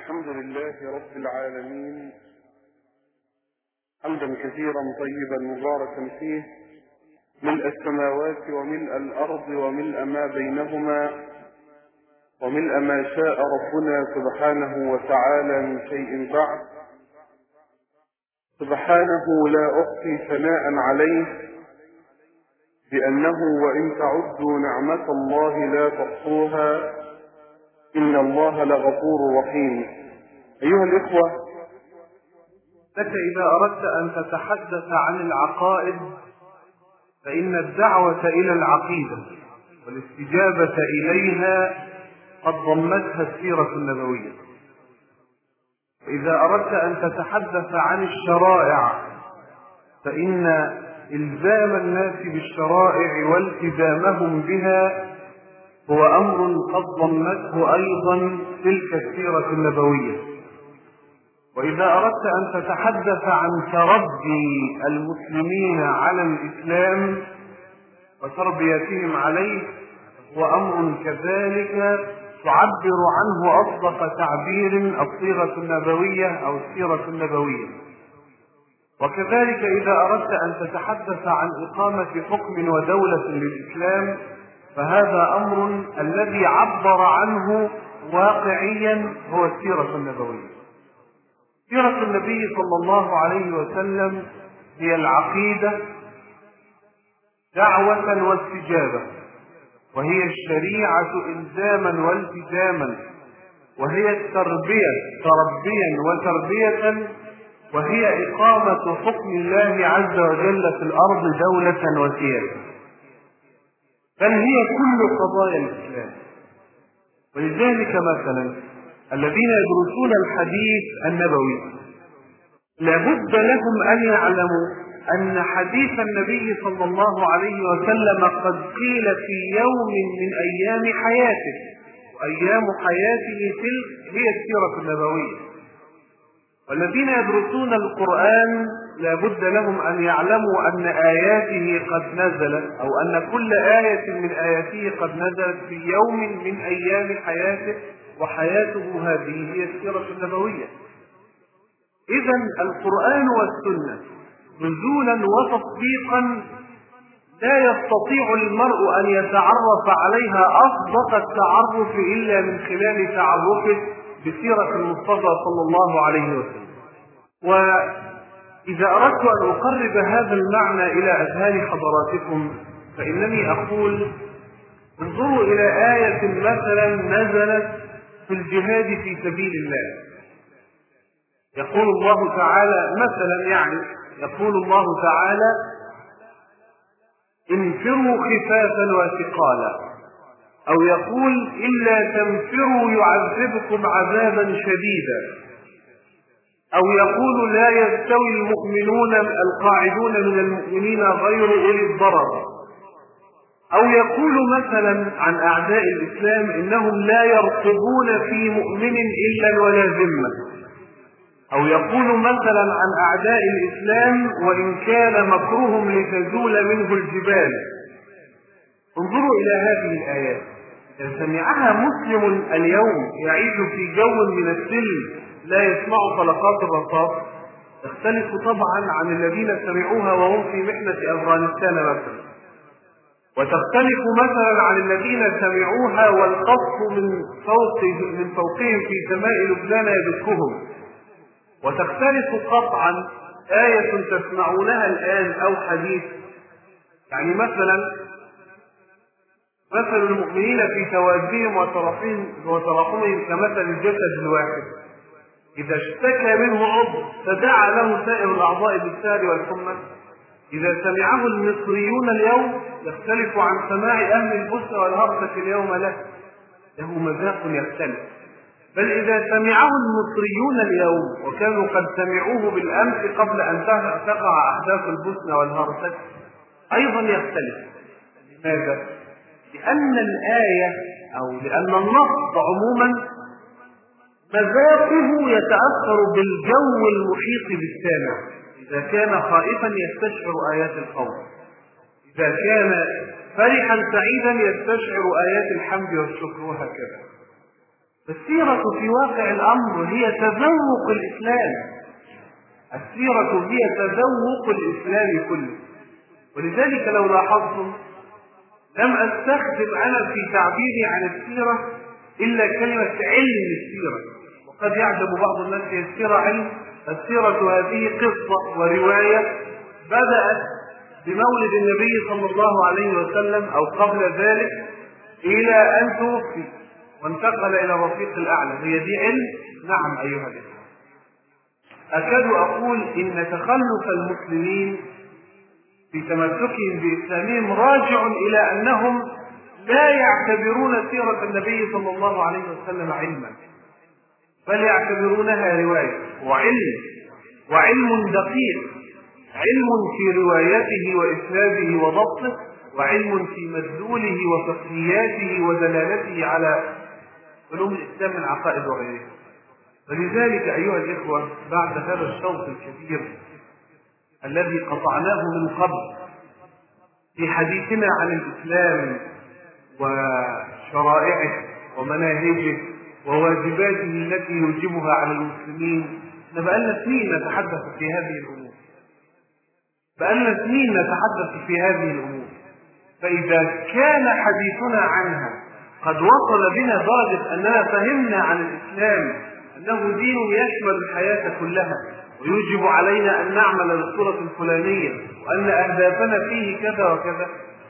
الحمد لله رب العالمين، حمدا كثيرا طيبا مباركا فيه، ملء السماوات وملء الأرض وملء ما بينهما وملء ما شاء ربنا سبحانه وتعالى من شيء بعد. سبحانه لا أحصي ثناء عليه، بأنه وإن تعدوا نعمة الله لا تحصوها، إن الله لغفور رحيم. أيها الإخوة، لك إذا أردت أن تتحدث عن العقائد فإن الدعوة إلى العقيدة والاستجابة إليها قد ضمتها السيرة النبوية. إذا أردت أن تتحدث عن الشرائع فإن إلزام الناس بالشرائع والتزامهم بها هو أمر قد ضمته أيضا تلك السيرة النبوية. وإذا أردت أن تتحدث عن تربي المسلمين على الإسلام وتربيتهم عليه هو أمر كذلك تعبر عنه أصدق تعبير الصيغة النبوية أو السيرة النبوية. وكذلك إذا أردت أن تتحدث عن إقامة حكم ودولة للإسلام فهذا أمر الذي عبر عنه واقعيا هو السيرة النبوية. سيرة النبي صلى الله عليه وسلم هي العقيدة دعوة واستجابة، وهي الشريعة إلزاما والتزاما، وهي التربية تربيا وتربية، وهي إقامة حكم الله عز وجل في الأرض دولة وسياسة، بل هي كل قضايا الإسلام. ولذلك مثلا الذين يدرسون الحديث النبوي لابد لهم أن يعلموا أن حديث النبي صلى الله عليه وسلم قد قيل في يوم من أيام حياته، وأيام حياته تلك هي السيرة النبوية. والذين يدرسون القرآن لابد لهم أن يعلموا أن آياته قد نزلت، أو أن كل آية من آياته قد نزلت في يوم من أيام حياته، وحياته هذه هي السيرة النبوية. إذن القرآن والسنة نزولا وتطبيقا لا يستطيع المرء أن يتعرف عليها أصدق التعرف إلا من خلال تعرفه بسيرة المصطفى صلى الله عليه وسلم. وإذا أردت أن أقرب هذا المعنى إلى أذهان حضراتكم فإنني أقول انظروا إلى آية مثلا نزلت في الجهاد في سبيل الله. يقول الله تعالى مثلا يقول الله تعالى انفروا خفافا وثقالا، أو يقول إلا تنفروا يعذبكم عذابا شديدا، أو يقول لا يستوي المؤمنون القاعدون من المؤمنين غير أولي الضرر، أو يقول مثلا عن أعداء الإسلام إنهم لا يرقبون في مؤمن إلا ولا ذمة، أو يقول مثلا عن أعداء الإسلام وإن كان مكرهم لتزول منه الجبال. انظروا إلى هذه الآيات، إذا سمعها مسلم اليوم يعيش في جو من السلم لا يسمع طلقات الرصاص تختلف طبعا عن الذين سمعوها وهم في محنة أفغانستان مثلا، وتختلف مثلا عن الذين سمعوها والقصف من فوقهم في سماء لبنان يدكهم، وتختلف قطعا آية تسمعونها الآن أو حديث. يعني مثل المؤمنين في توادهم وتراحمهم كمثل الجسد الواحد، إذا اشتكى منه عضو تداعى له سائر الأعضاء بالسهر والحمى. إذا سمعه المصريون اليوم يختلف عن سماع أهل البوسنة والهرسك اليوم له مذاق يختلف. بل إذا سمعه المصريون اليوم وكانوا قد سمعوه بالأمس قبل أن تقع أحداث البوسنة والهرسك أيضا يختلف. لماذا؟ لأن الآية أو لأن النص عموما مذاقه يتأثر بالجو المحيط بالسامع. إذا كان خائفا يستشعر آيات الخوف، إذا كان فرحا سعيدا يستشعر آيات الحمد والشكر، وهكذا. فالسيرة في واقع الأمر هي تذوق الإسلام، السيرة هي تذوق الإسلام كله. ولذلك لو لاحظتم لم أستخدم أنا في تعبيري عن السيرة إلا كلمة علم السيرة. وقد يعجب بعض الناس هي السيرة علم. السيرة هذه قصة ورواية بدأت بمولد النبي صلى الله عليه وسلم أو قبل ذلك إلى أن توفي وانتقل إلى الرفيق الأعلى. هي دي علم؟ نعم أيها الإخوة. أكاد أقول إن تخلف المسلمين في تمسكهم بإسلامهم راجع إلى أنهم لا يعتبرون سيرة النبي صلى الله عليه وسلم علما، بل يعتبرونها رواية وعلم دقيق، علم في روايته وإسناده وضبطه، وعلم في مدلوله وفقهياته ودلالته على علوم الإسلام من عقائد وغيرها. فلذلك أيها الإخوة بعد هذا الشوط الكبير الذي قطعناه من قبل في حديثنا عن الإسلام وشرائعه ومناهجه وواجباته التي يوجبها على المسلمين، بقالنا سنين نتحدث في هذه الأمور، فإذا كان حديثنا عنها قد وصل بنا درجة أننا فهمنا عن الإسلام أنه دين يشمل الحياة كلها ويوجب علينا أن نعمل بالصورة الفلانية وأن أهدافنا فيه كذا وكذا،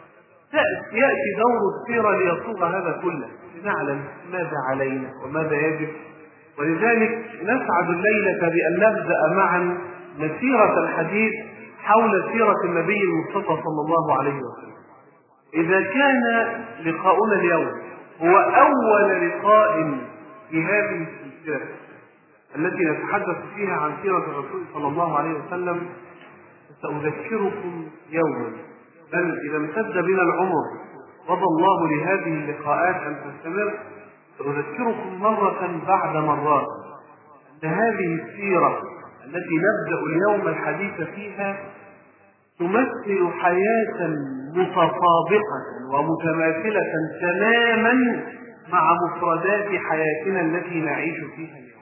يأتي دور السيرة ليصوغ هذا كله، لنعلم ماذا علينا وماذا يجب. ولذلك نسعد الليلة بأن نبدأ معا مسيرة الحديث حول سيرة النبي المصطفى صلى الله عليه وسلم. إذا كان لقاؤنا اليوم هو أول لقاء في هذه السلسلة التي نتحدث فيها عن سيرة الرسول صلى الله عليه وسلم، سأذكركم يوما، بل إذا امتد بنا العمر قضى الله لهذه اللقاءات أن تستمر، سأذكركم مرة بعد مرات أن هذه السيرة التي نبدأ اليوم الحديث فيها تمثل حياة متطابقة ومتماثلة تماما مع مفردات حياتنا التي نعيش فيها اليوم.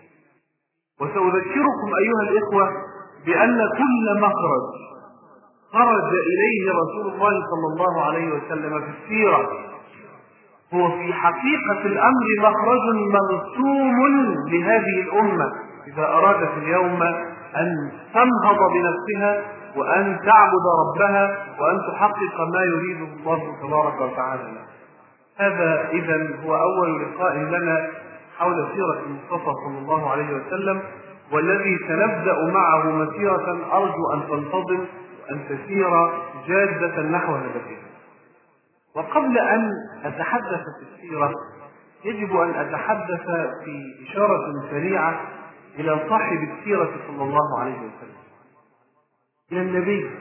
وسأذكركم أيها الإخوة بأن كل مخرج خرج إليه رسول الله صلى الله عليه وسلم في السيرة هو في حقيقة الأمر مخرج مرسوم لهذه الأمة إذا أرادت اليوم أن تنهض بنفسها وأن تعبد ربها وأن تحقق ما يريده الله تبارك وتعالى. هذا إذن هو أول لقاء لنا حول سيرة المصطفى صلى الله عليه وسلم، والذي سنبدأ معه مسيرة أرجو أن تنتظم وأن تسير جادة نحو هدفها. وقبل أن أتحدث في السيرة يجب أن أتحدث في إشارة سريعة إلى صاحب السيرة صلى الله عليه وسلم، إلى النبي.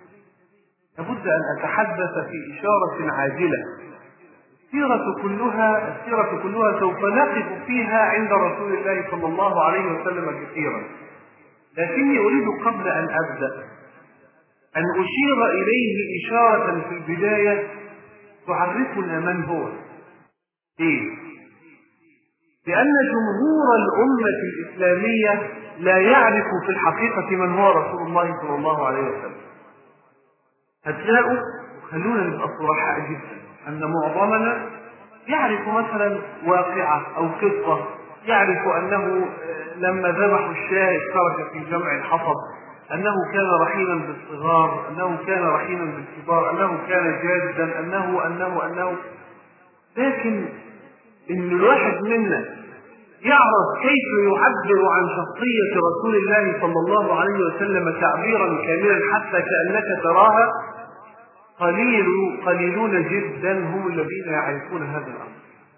لابد أن أتحدث في إشارة عاجلة. السيرة كلها سوف نقف فيها عند رسول الله صلى الله عليه وسلم كثيرا، لكني أريد قبل أن أبدأ أن أشير إليه إشارة في البداية تعرفنا من هو. لأن جمهور الأمة الإسلامية لا يعرف في الحقيقة من هو رسول الله صلى الله عليه وسلم. هتلاقوا، وخلونا نبقى صراحة جدا، أن معظمنا يعرف مثلا واقعة أو قصة، يعرف أنه لما ذبحوا الشاة اشترك في جمع الحطب، أنه كان رحيما بالصغار، أنه كان رحيما بالكبار، أنه كان جادا، أنه لكن إن الواحد منا يعرف كيف يعبر عن شخصية رسول الله صلى الله عليه وسلم تعبيرا كاملا حتى كأنك تراها، قليلون جدا هم الذين يعرفون هذا الأمر.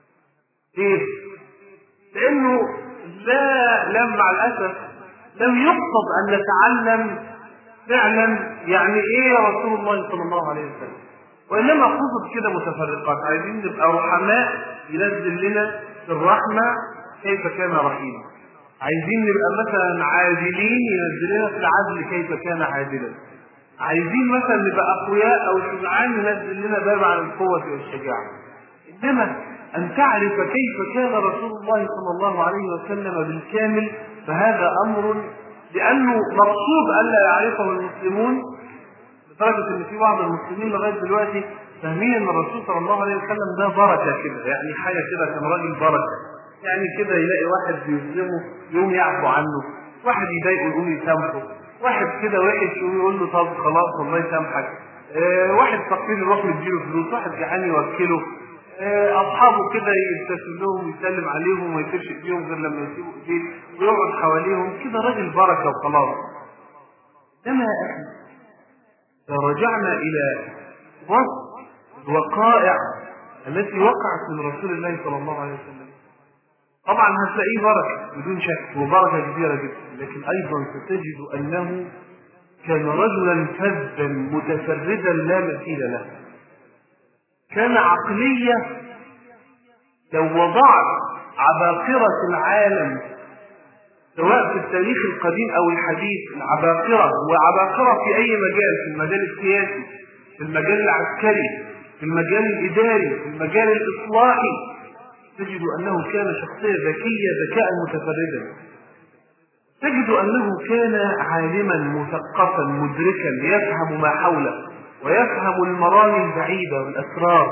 لأنه مع الأسف لم يقصد أن نتعلم فعلا يعني إيه رسول الله صلى الله عليه وسلم، وإنما قصد كده متفرقات. عايزين نبقى رحماء ينزل لنا في الرحمة كيف كان رحيما، عايزين نبقى مثلا عادلين ينزل لنا في العدل كيف كان عادلا، عايزين مثلا نبقى أقوياء أو شجعان ينزل لنا باب عن القوة والشجاعة. إنما أن تعرف كيف كان رسول الله صلى الله عليه وسلم بالكامل، فهذا أمر لأنه مقصود ألا يعرفه المسلمون، لدرجة أن في بعض المسلمين لغاية دلوقتي فاهمين أن الرسول صلى الله عليه وسلم ده بركة كده، يعني حاجة كده كان راجل بركة، يعني كده يلاقي واحد بيظلمه يقوم يعفو عنه، واحد يضايقه يقوم يسامحه، واحد كده وحش يقول له طب خلاص الله يسامحك، واحد فقير يروح يديله فلوس، واحد جعان يوكله، اصحابه كده يبتسم لهم ويسلم عليهم وما يسيبش ايديهم غير لما يسيبوا ايديه ويقعد حواليهم كده، راجل بركه وخلاص. انما يا اخي لو رجعنا الى وصف الوقائع التي وقعت من رسول الله صلى الله عليه وسلم، طبعا هتلاقيه بركه بدون شك وبركه كبيره جدا، لكن ايضا ستجد انه كان رجلا فذا متفردا لا مثيل له، كان عقلية لو وضعت عباقرة العالم سواء في التاريخ القديم أو الحديث، العباقرة وعباقرة في أي مجال، في المجال السياسي، في المجال العسكري، في المجال الإداري، في المجال الإصلاحي، تجد أنه كان شخصية ذكية ذكاء متفردا، تجد أنه كان عالما مثقفا مدركا يفهم ما حوله ويفهم المرامي البعيدة والأسرار،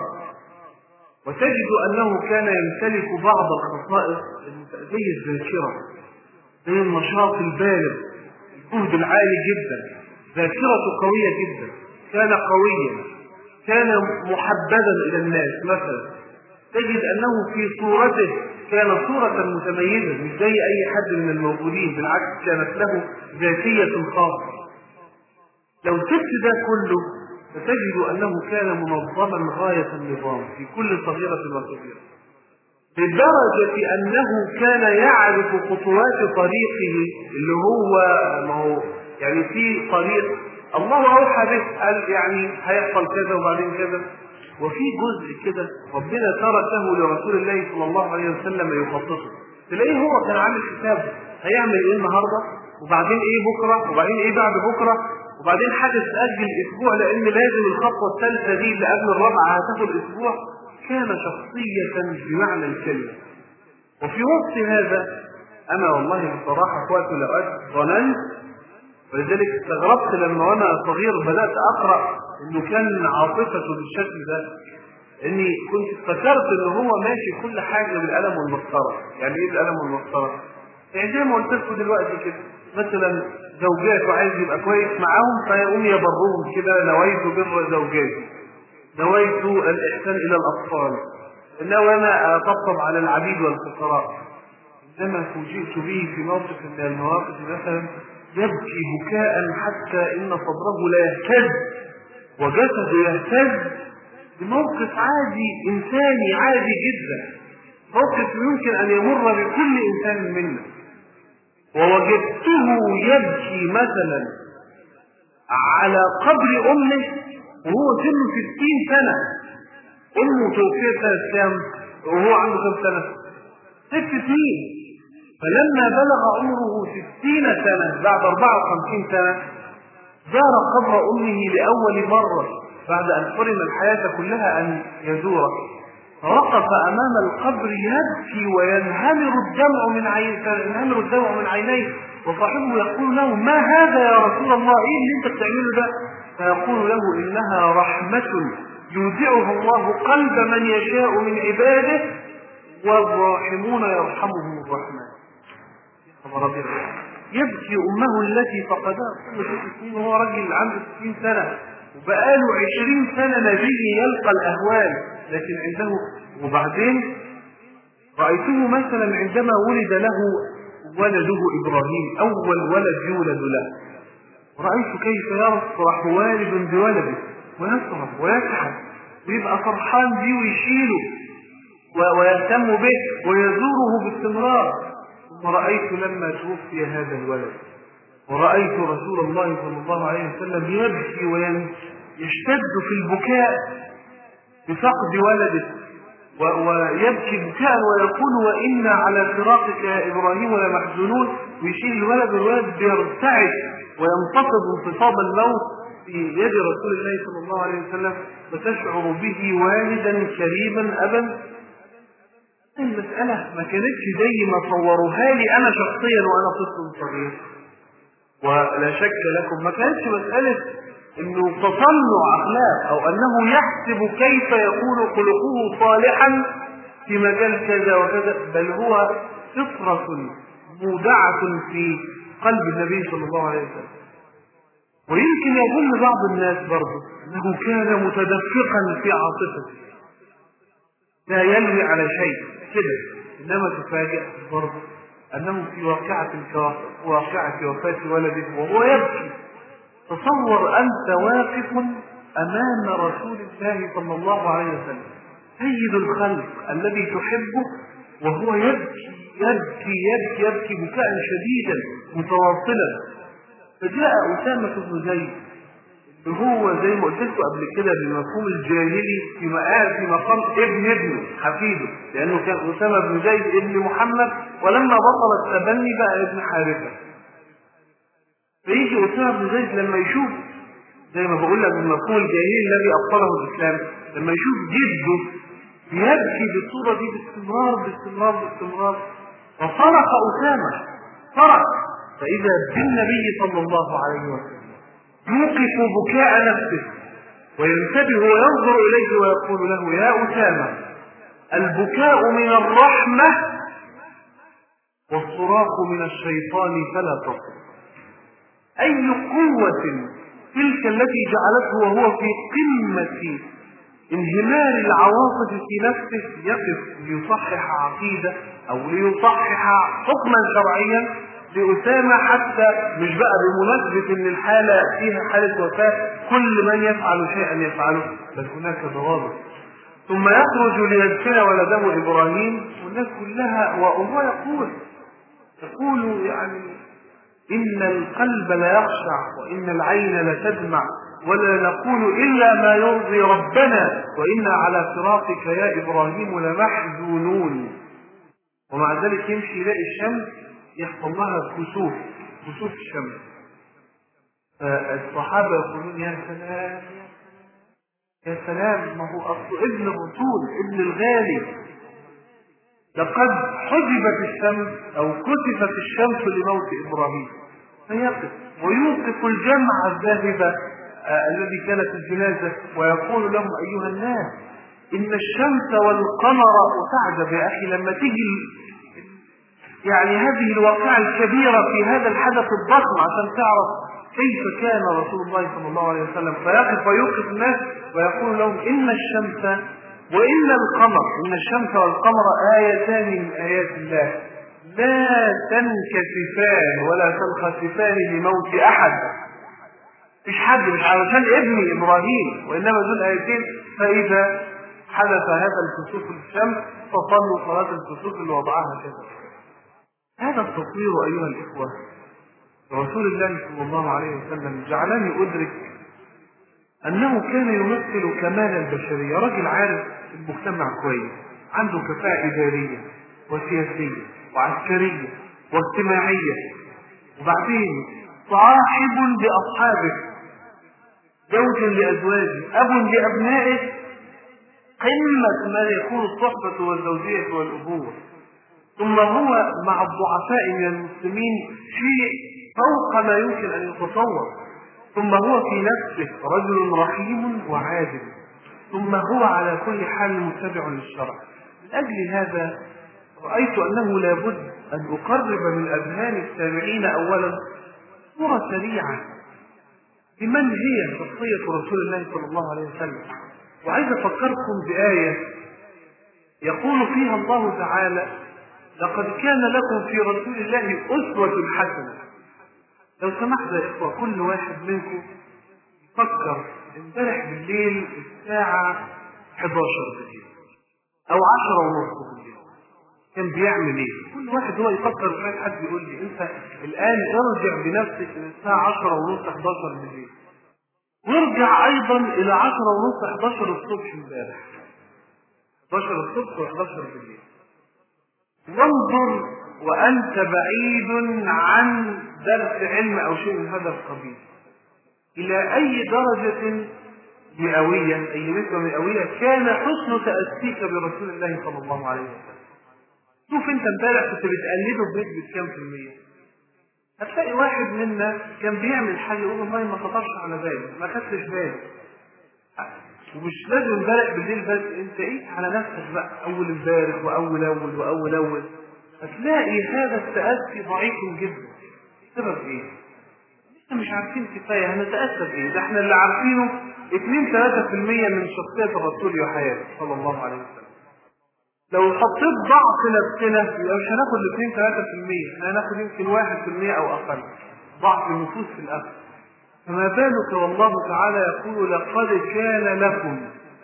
وتجد أنه كان يمتلك بعض الخصائص زي الذاكرة، زي النشاط البالغ، الجهد العالي جدا، ذاكرته قوية جدا، كان قويا، كان محببا إلى الناس مثلا، تجد أنه في صورته كان صورة متميزة مش زي أي حد من الموجودين، بالعكس كانت له ذاتية خاصة. لو سبت ده كله فتجد أنه كان منظما غاية النظام في كل صغيرة وكبيرة، لدرجة أنه كان يعرف خطوات طريقه اللي هو ما هو يعني في طريق الله أوحى به، قال يعني هيحصل كذا وبعدين كذا، وفي جزء كده ربنا تركه لرسول الله صلى الله عليه وسلم يخصصه، تلاقيه هو كان عامل حسابه هيعمل ايه النهارده وبعدين ايه بكره وبعدين ايه بعد بكره وبعدين حدث تأجل اسبوع لان لازم الخطوه الثالثه دي اللي قبل الرابعه هتاخد اسبوع. كان شخصيه بمعنى الكلمه. وفي وقت هذا انا والله بصراحه في وقت من الاوقات ظننت، ولذلك استغربت لما وانا صغير بدات اقرا انه كان عاطفته بالشكل ده، اني كنت افتكرت ان هو ماشي كل حاجه بالقلم والمسطره. يعني ايه بالقلم والمسطره؟ يعني زي ما قلت لكم دلوقتي كده، مثلا زوجاته عايز يبقى كويس معاهم فيقوم يبرهم كده، نويت بر زوجاتي، نويت الاحسان الى الاطفال، انه انا اطبطب على العبيد والفقراء. عندما فوجئت به في موقف من المواقف مثلا يبكي بكاء حتى ان صدره لا يهتز وجسده يهتز، بموقف عادي انساني عادي جدا، موقف يمكن ان يمر بكل انسان منا. ووجدته يبكي مثلا على قبر امه وهو سنه 60 سنه، امه توفيت سنه كام وهو عنده كم سنه؟ 6 سنين. فلما بلغ عمره 60 سنه بعد 54 سنه زار قبر امه لاول مره بعد ان حرم الحياه كلها ان يزوره، فوقف امام القبر يبكي وينهمر الدمع من عينيه، وصاحبه يقول له ما هذا يا رسول الله، ايه اللي انت بتعمله ده؟ فيقول له انها رحمه يودعها الله قلب من يشاء من عباده والراحمون يرحمهم الرحمن. يبكي امه التي فقدها كل 6 سنين وهو راجل عنده 60 سنه وبقاله 20 سنه نبي يلقى الاهوال، لكن عنده. وبعدين رايته مثلا عندما ولد له ولده ابراهيم، اول ولد يولد له، رايت كيف يفرح والد بولده ويصرخ ويسعد ويبقى فرحان بيه ويشيله ويهتم به ويزوره باستمرار. ثم رأيت لما توفي هذا الولد ورأيت رسول الله صلى الله عليه وسلم يبكي ويشتد في البكاء بفقد ولده، ويبكي بكاء ويقول وإنا على فراقك يا إبراهيم لمحزونون، ويشيل الولد والولد بيرتعد وينتفض انتفاض الموت في يد رسول الله صلى الله عليه وسلم، فتشعر به والدا كريما أبا المسألة ما كانتش زي ما صوروها لي أنا شخصيا وأنا طفل صغير، ولا شك لكم ما كانتش مسألة إنه تصنع أخلاق أو أنه يحسب كيف يكون خلقه صالحا في مجال كذا وكذا، بل هو فطرة مودعة في قلب النبي صلى الله عليه وسلم. ويمكن يظن بعض الناس برضه أنه كان متدفقا في عاطفته لا يلوي على شيء كده، إنما تفاجأ برضه أنه في واقعة وفاة ولده وهو يبكي. تصور أنت واقف أمام رسول الله صلى الله عليه وسلم سيد الخلق الذي تحبه وهو يبكي يبكي يبكي يبكي بكاء شديدا متواصلا. فجاء أسامة بن زيد اللي هو زي ما قلت لكم قبل كده بالمفهوم الجاهلي في مقام ابنه حفيده، لأنه كان أسامة بن زيد ابن محمد، ولما بطل التبني بقى ابن حارثة. فيجي أسامة بن زيد لما يشوف زي ما بقول لك بالمفهوم الجاهلي الذي أبطله الإسلام، لما يشوف جده يبكي بالصورة دي باستمرار فصرخ أسامة صرخ، فإذا بالنبي صلى الله عليه وسلم يوقف بكاء نفسه وينتبه وينظر إليه ويقول له: يا أسامة، البكاء من الرحمة والصراخ من الشيطان فلا تصل. أي قوة تلك التي جعلته وهو في قمة انهمار العواطف في نفسه يقف ليصحح عقيدة أو ليصحح حكما شرعيا لأسامة، حتى مش بقى بمناسبة ان الحالة فيها حالة وفاة كل من يفعل شيئا يفعله، بل هناك ضوابط. ثم يخرج ليدفن ولده إبراهيم والناس كلها، وهو يقول يعني إن القلب لا يخشع وإن العين لتدمع ولا نقول إلا ما يرضي ربنا وإنا على فراقك يا إبراهيم لمحزونون. ومع ذلك يمشي يلاقي الشمس يحصل لها كسوف الشمس، فالصحابة يقولون: يا سلام يا سلام، ما هو أصل ابن الرسول ابن الغالي، لقد حجبت الشمس أو كسفت الشمس لموت إبراهيم. فيقف ويوقف الجمع الذاهب الذي كانت الجنازة ويقول لهم: أيها الناس، إن الشمس والقمر، وتعجب يا أخي لما تيجي يعني هذه الواقعة الكبيرة في هذا الحدث الضخم عشان تعرف كيف كان رسول الله صلى الله عليه وسلم، فيقف ويوقف الناس ويقول لهم: إن الشمس وإن القمر، إن الشمس والقمر آيتان من آيات الله لا تنكسفان ولا تنخسفان لموت أحد. مش حد، مش علشان ابني إبراهيم، وإنما دول آيتين. فإذا حدث هذا الكسوف الشمس فصلوا صلاة الكسوف اللي وضعها كذا. هذا التصوير أيها الإخوة رسول الله صلى الله عليه وسلم جعلني أدرك أنه كان يمثل كمال البشرية. رجل عارف المجتمع كويس، عنده كفاءة إدارية وسياسية وعسكرية واجتماعية، وبعدين صاحب لأصحابه، زوج لأزواجه، أب لأبنائه، قمة ما يكون الصحبة والزوجية والأبوة. ثم هو مع الضعفاء من المسلمين شيء فوق ما يمكن أن يتصور. ثم هو في نفسه رجل رحيم وعادل، ثم هو على كل حال متبع للشرع. من أجل هذا رأيت أنه لابد أن أقرب من أذهان السامعين أولا صورة سريعة لمن هي شخصية رسول الله صلى الله عليه وسلم. وعايز أفكركم بآية يقول فيها الله تعالى: لقد كان لكم في رسول الله أسوة حسنة. لو سمحت يا إخوة كل واحد منكم يفكر امبارح بالليل الساعة 11 بالليل أو 10:30 بالليل كان بيعمل إيه؟ كل واحد هو يفكر. مش حد يقول لي أنت الآن ارجع بنفسك من الساعة 10:30 11 بالليل، وارجع أيضا إلى 10:30 11 الصبح امبارح، 11 الصبح و11 بالليل، وانظر وأنت بعيد عن درس علم أو شيء من هذا القبيل إلى أي درجة مئوية، أي نسبة مئوية كان حسن تأسيك برسول الله صلى الله عليه وسلم. شوف انت امبارح كنت بتقلده بنسبة كام في المية؟ هتلاقي واحد منا كان بيعمل حاجة يقول والله ما خطرش على بالي، ما خدتش بالي. ومش لازم امبارح بالليل بس، انت ايه على نفسك بقى اول امبارح واول هتلاقي هذا التأسي ضعيف جدا. السبب ايه؟ احنا مش عارفين كفاية، هنتأسى بايه؟ ده احنا اللي عارفينه 2-3% من شخصية الرسول وحياته صلى الله عليه وسلم. لو حطيت ضعف نفسنا يبقى مش هناخد 2-3%، هناخد يمكن 1% او اقل ضعف النفوس في الاخر. فما بالك والله تعالى يقول لقد كان لكم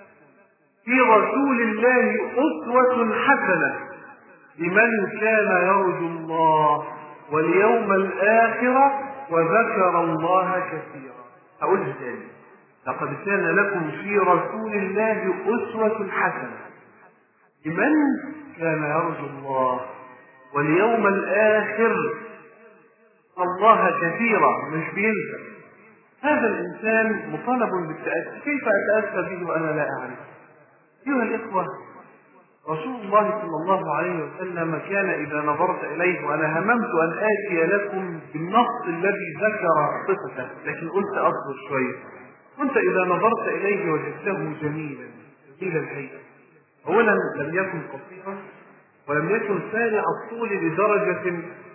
في رسول الله أسوة حسنة لمن كان يرجو الله واليوم الآخر وذكر الله كثيرا. أقولها تاني، لقد كان لكم في رسول الله أسوة حسنة لمن كان يرجو الله واليوم الآخر الله كثيرا، مش بينسى. هذا الإنسان مطالب بالتأسي. كيف أتأسى به وأنا لا أعرف؟ أيها الإخوة، رسول الله صلى الله عليه وسلم كان إذا نظرت إليه، وأنا هممت أن آتي لكم بالنص الذي ذكر صفته لكن قلت أصبر شوية. كنت إذا نظرت إليه وجدته جميلا جميل الهيئة. أولا لم يكن قصيرا ولم يكن سارع الطول لدرجة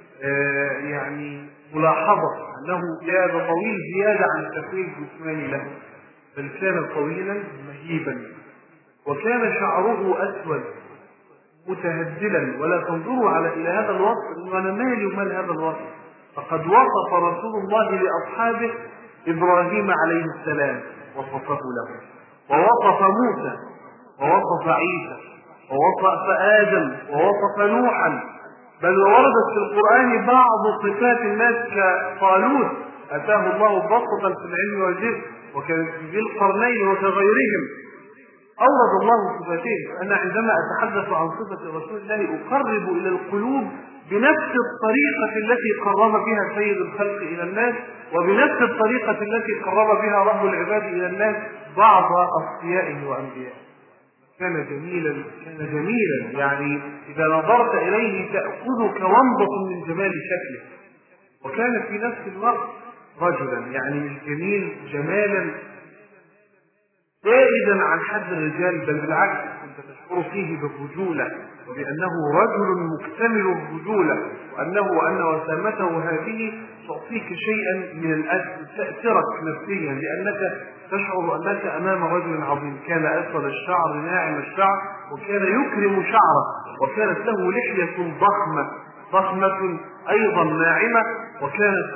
يعني ملاحظة أنه كان طويل زيادة عن التكوين الجسماني له، بل كان طويلا مهيبا، وكان شعره أسود متهدلا. ولا تنظروا إلى هذا الوصف وأنا مالي ومال هذا الوصف، فقد وصف رسول الله لأصحابه إبراهيم عليه السلام وصفه له، ووصف موسى، ووصف عيسى، ووصف آدم، ووصف نوحا، بل وردت في القرآن بعض صفات الناس كطالوت أتاه الله بسطة في العلم والجسم، وكذي القرنين وكغيرهم أورد الله صفاته. فأنا عندما أتحدث عن صفة رسول الله أقرب إلى القلوب بنفس الطريقة التي قرب بها سيد الخلق إلى الناس، وبنفس الطريقة التي قرب بها رب العباد إلى الناس بعض أصفيائه وأنبيائه. كان جميلا يعني إذا نظرت إليه تأخذك ومضة من جمال شكله. وكان في نفس الوقت رجلا، يعني مش جميل جمالا زائدا عن حد الرجال، بل بالعكس كنت تشعر فيه بالرجولة، وبأنه رجل مكتمل الرجولة، وأن وسامته هذه تعطيك شيئا من الأسر، تأثرك نفسيا لأنك تشعر أنك أمام رجل عظيم. كان أسود الشعر ناعم الشعر، وكان يكرم شعره، وكانت له لحية ضخمة أيضا ناعمة، وكانت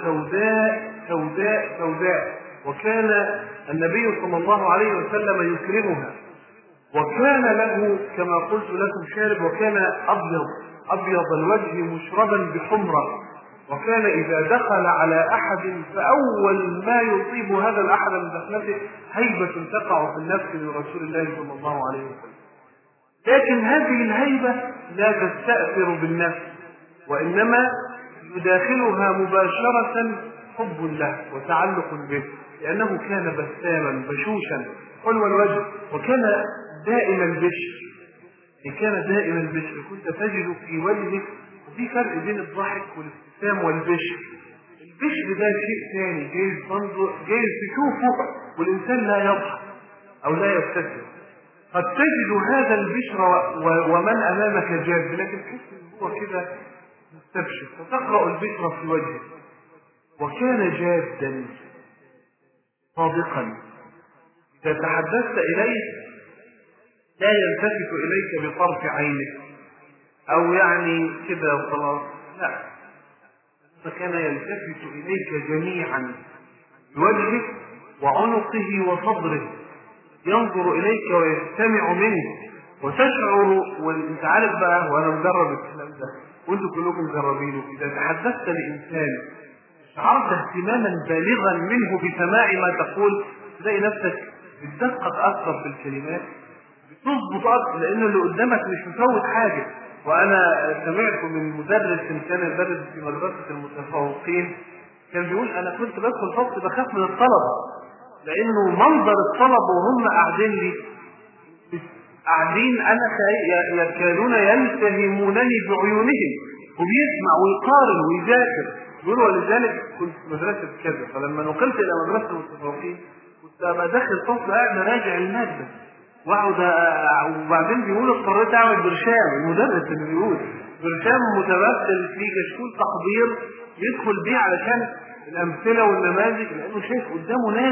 سوداء، وكان النبي صلى الله عليه وسلم يكرمها. وكان له كما قلت لكم شارب، وكان أبيض الوجه مشربا بحمرة، وكان إذا دخل على أحد فأول ما يصيب هذا الأحد من دخلته هيبة تقع في النفس لرسول الله صلى الله عليه وسلم. لكن هذه الهيبة لا تستأثر بالنفس، وإنما يداخلها مباشرة حب له وتعلق به، لأنه كان بساما بشوشا حلو الوجه، وكان دائما البشر. كنت تجد في وجهه، وفي فرق بين الضحك والابتسام والبشر. البشر ده شيء ثاني، جايز تشوفه والإنسان لا يضحك أو لا يبتسم. قد تجد هذا البشر ومن أمامك جاد، لكن تحس إن هو كده مستبشر، فتقرأ البشر في وجهه. وكان جادا صادقا، إذا تحدثت إليه لا يلتفت إليك بطرف عينك أو يعني كده وخلاص، لا، فكان يلتفت إليك جميعا بوجهه وعنقه وصدره، ينظر إليك ويستمع منك وتشعر. وانت عارف بقى، وأنا مجرب الكلام ده وانتم كلكم مجربينه، إذا تحدثت لإنسان شعرت اهتماما بالغا منه بسماع ما تقول، تلاقي نفسك بتدقق أكثر في الكلمات، بتظبط أكثر، لأن اللي قدامك مش مفوت حاجة. وأنا سمعت من مدرس كان يدرس في مدرسة المتفوقين، كان بيقول أنا كنت بدخل فصل بخاف من الطلبة، لأنه منظر الطلبة وهم قاعدين لي قاعدين أنا يكادون يلتهمونني بعيونهم، وبيسمع ويقارن ويذاكر. يقول ولذلك كنت في مدرسة كذا، فلما نقلت إلى مدرسة المتفوقين كنت أبقى داخل فصل قاعد راجع المادة وبعدين بيقولوا اضطريت أعمل برشام. المدرس اللي بيقول برشام متمثل في كشكول تحضير يدخل بيه علشان الأمثلة والنماذج، لأنه شايف قدامه ناس.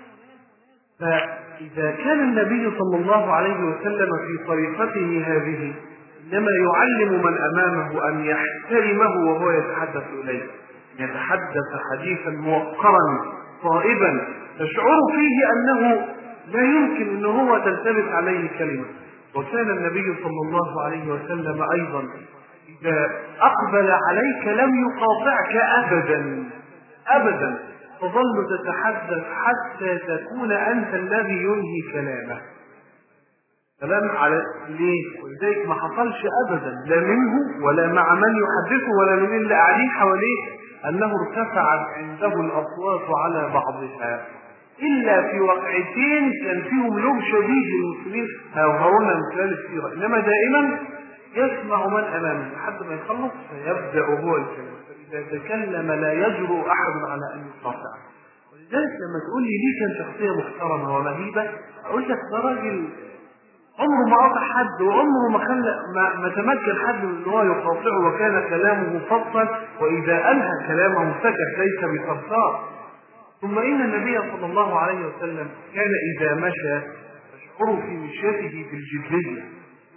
فإذا كان النبي صلى الله عليه وسلم في طريقته هذه إنما يعلم من أمامه أن يحترمه وهو يتحدث إليه، يتحدث حديثا موقرا صائبا تشعر فيه أنه لا يمكن أنه هو تلتبس عليه كلمة. وكان النبي صلى الله عليه وسلم أيضا إذا أقبل عليك لم يقاطعك أبدا أبدا، تظل تتحدث حتى تكون أنت الذي ينهي كلامه. كلام على ليه؟ ولذلك ما حصلش أبدا لا منه ولا مع من يحدثه ولا من اللي قاعدين حواليه أنه ارتفعت عنده الأصوات على بعضها، إلا في وقعتين كان فيهم لوم شديد للمسلمين هاوهونا من خلال السيرة، إنما دائما يسمع من أمامه لحد ما يخلص فيبدأ هو الكلام، فإذا تكلم لا يجرؤ أحد على أن يقاطعه. ولذلك لما تقول لي ليه كان شخصية محترمة ومهيبة، أقول لك ده راجل عمره ما قاطع حد، وعمره ما تمكن حد من ان هو يقاطعه، وكان كلامه فصلا، واذا انهى كلامه سكت ليس بصرصار. ثم ان النبي صلى الله عليه وسلم كان اذا مشى تشعر في مشيته بالجديه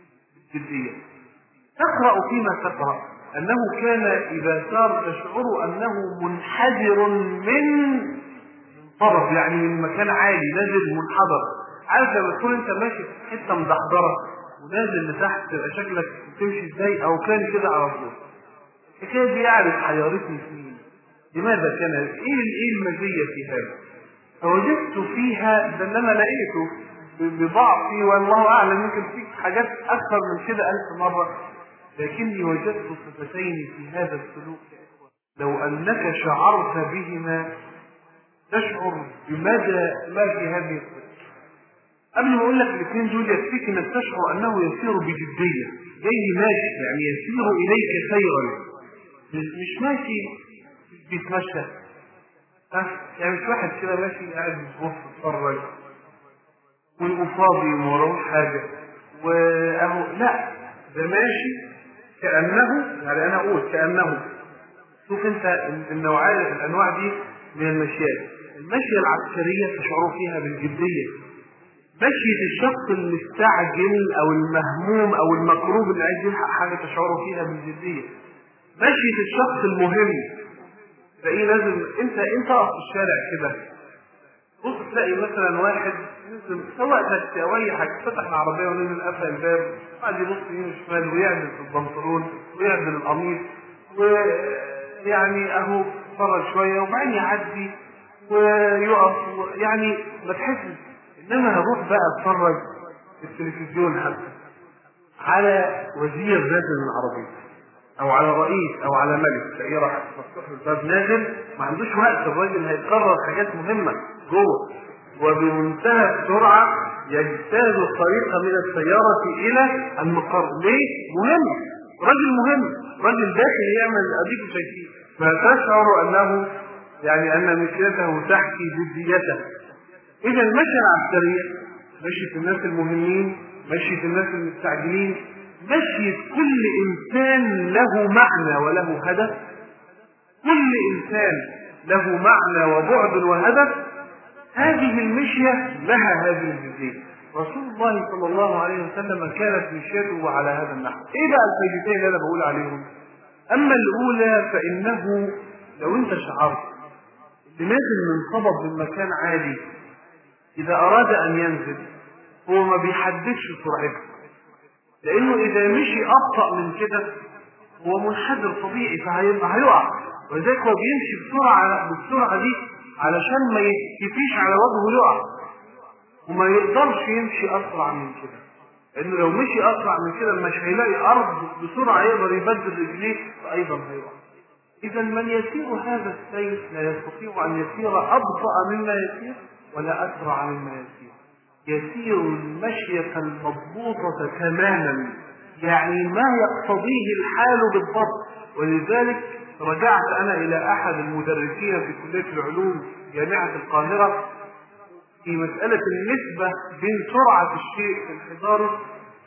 تقرا فيما تقرا انه كان اذا سار تشعر انه منحدر من طرف، يعني من مكان عالي نازل منحدر. عارف لما تكون انت ماشي في حته مدحضره ونازل لتحت تبقى شكلك بتمشي ازاي، او كان كده على طول. الحكايه دي يعرف حيرتني سنين لماذا كان ايه المزيه في هذا؟ فوجدت فيها ده انما لقيته بضعفي والله اعلم، يمكن فيك حاجات اكثر من كده 1000 مره، لكني وجدت صفتين في هذا السلوك لو انك شعرت بهما تشعر بماذا ما في هذه الصفة. قبل ما اقول لك الاثنين دول يكفيك انك تشعر انه يسير بجديه، جاي ماشي يعني يسير اليك سيرا، مش ماشي بيتمشى، يعني مش واحد كده ماشي قاعد بيبص يتفرج والقفاضي وما وراهوش حاجه واهو، لا ده ماشي كانه، يعني انا اقول كانه. شوف انت الانواع دي من المشيات. المشيه العسكريه تشعر فيها بالجديه، مشية الشخص المستعجل او المهموم او المكروب اللي عايز يلحق حاجه تشعر فيها بالجديه. مشية الشخص المهم تلاقيه لازم انت اقف في الشارع كده بص تلاقي مثلا واحد نزل سواء تاكسي او اي حاجه فتح العربيه ونزل قفل الباب وقعد يبص يمين وشمال ويعدل في البنطلون ويعدل القميص ويعني اهو اتفرج شويه وبعدين يعدي ويقف يعني ما تحسش. انما هروح بقى اتفرج في التلفزيون حتى على وزير نازل من العربيه او على رئيس او على ملك، تلاقيه راح مفتوح الباب نازل ما عندوش وقت، الراجل هيقرر حاجات مهمه جوه وبمنتهى السرعه يجتاز الطريق من السياره الى المقر. ليه؟ مهم، راجل مهم، راجل داخل يعمل اديكم شايفين، فتشعر انه يعني ان مشيته تحكي جديته. اذا المشيه العسكريه مشيه الناس المهمين، مشيه الناس المستعجلين، مشية كل إنسان له معنى وله هدف، كل إنسان له معنى وبعد وهدف، هذه المشية لها هذه الجزئية. رسول الله صلى الله عليه وسلم كانت مشيته على هذا النحو. إيه بقى الفائدتين اللي أنا بقول عليهم؟ أما الأولى فإنه لو أنت شعرت اللي نازل منصبب من مكان عالي إذا أراد أن ينزل هو ما بيحددش سرعته، لانه اذا مشي ابطأ من كده هو منحدر طبيعي فهيقع، ولذلك هو بيمشي بالسرعه دي علشان ما يتكفيش على وجهه يقع، وما يقدرش يمشي اسرع من كده، لانه لو مشي اسرع من كده مش هيلاقي ارض بسرعه يقدر يبدل رجليه فايضا هيقع. اذا من يسير هذا السير لا يستطيع ان يسير ابطأ مما يسير ولا اسرع مما يسير، يسير المشية المضبوطة تماما، يعني ما يقتضيه الحال بالضبط. ولذلك رجعت أنا إلى أحد المدرسين في كلية العلوم جامعة القاهرة في مسألة النسبة بين سرعة الشيء في انحداره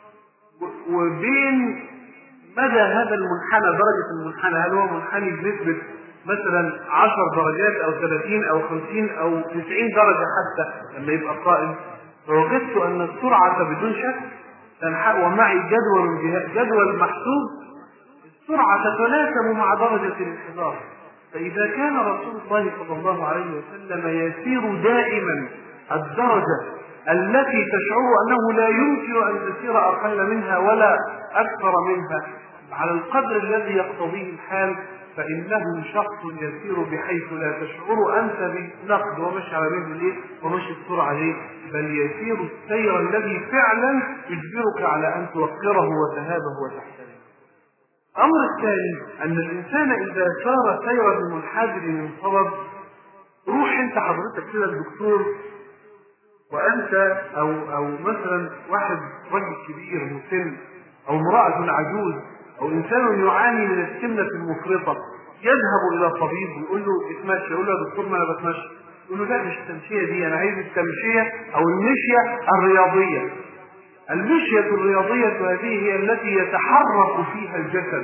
وبين مدى هذا المنحنى، درجة المنحنى، هل هو منحني بنسبة مثلا 10 درجات أو 30 أو 50 أو 90 درجة حتى لما يبقى قائم. فوجدت أن السرعة بدون شك ومعي جدول محسوب، السرعة تتناسب مع درجة الانحدار. فإذا كان رسول الله صلى الله عليه وسلم يسير دائما الدرجة التي تشعر أنه لا يمكن أن تسير أقل منها ولا أكثر منها على القدر الذي يقتضيه الحال، فإنه شخص يسير بحيث لا تشعر أنت بنقد ومشي على رجله ليه ومشي بسرعة ليه، بل يسير السير الذي فعلا يجبرك على أن توقره وتهابه وتحترمه. الأمر الثاني أن الإنسان إذا سار سيرا منحدر من صبب، روح أنت حضرتك كده الدكتور وأنت أو مثلا واحد رجل كبير مسن أو امرأة عجوز أو إنسان يعاني من السمنة المفرطة، يذهب إلى طبيب ويقول له اتمشى، يقول له يا دكتور ما أنا بتمشى، يقول له لا مش التمشية دي، أنا عايز التمشية أو المشية الرياضية. المشية الرياضية هذه هي التي يتحرك فيها الجسد،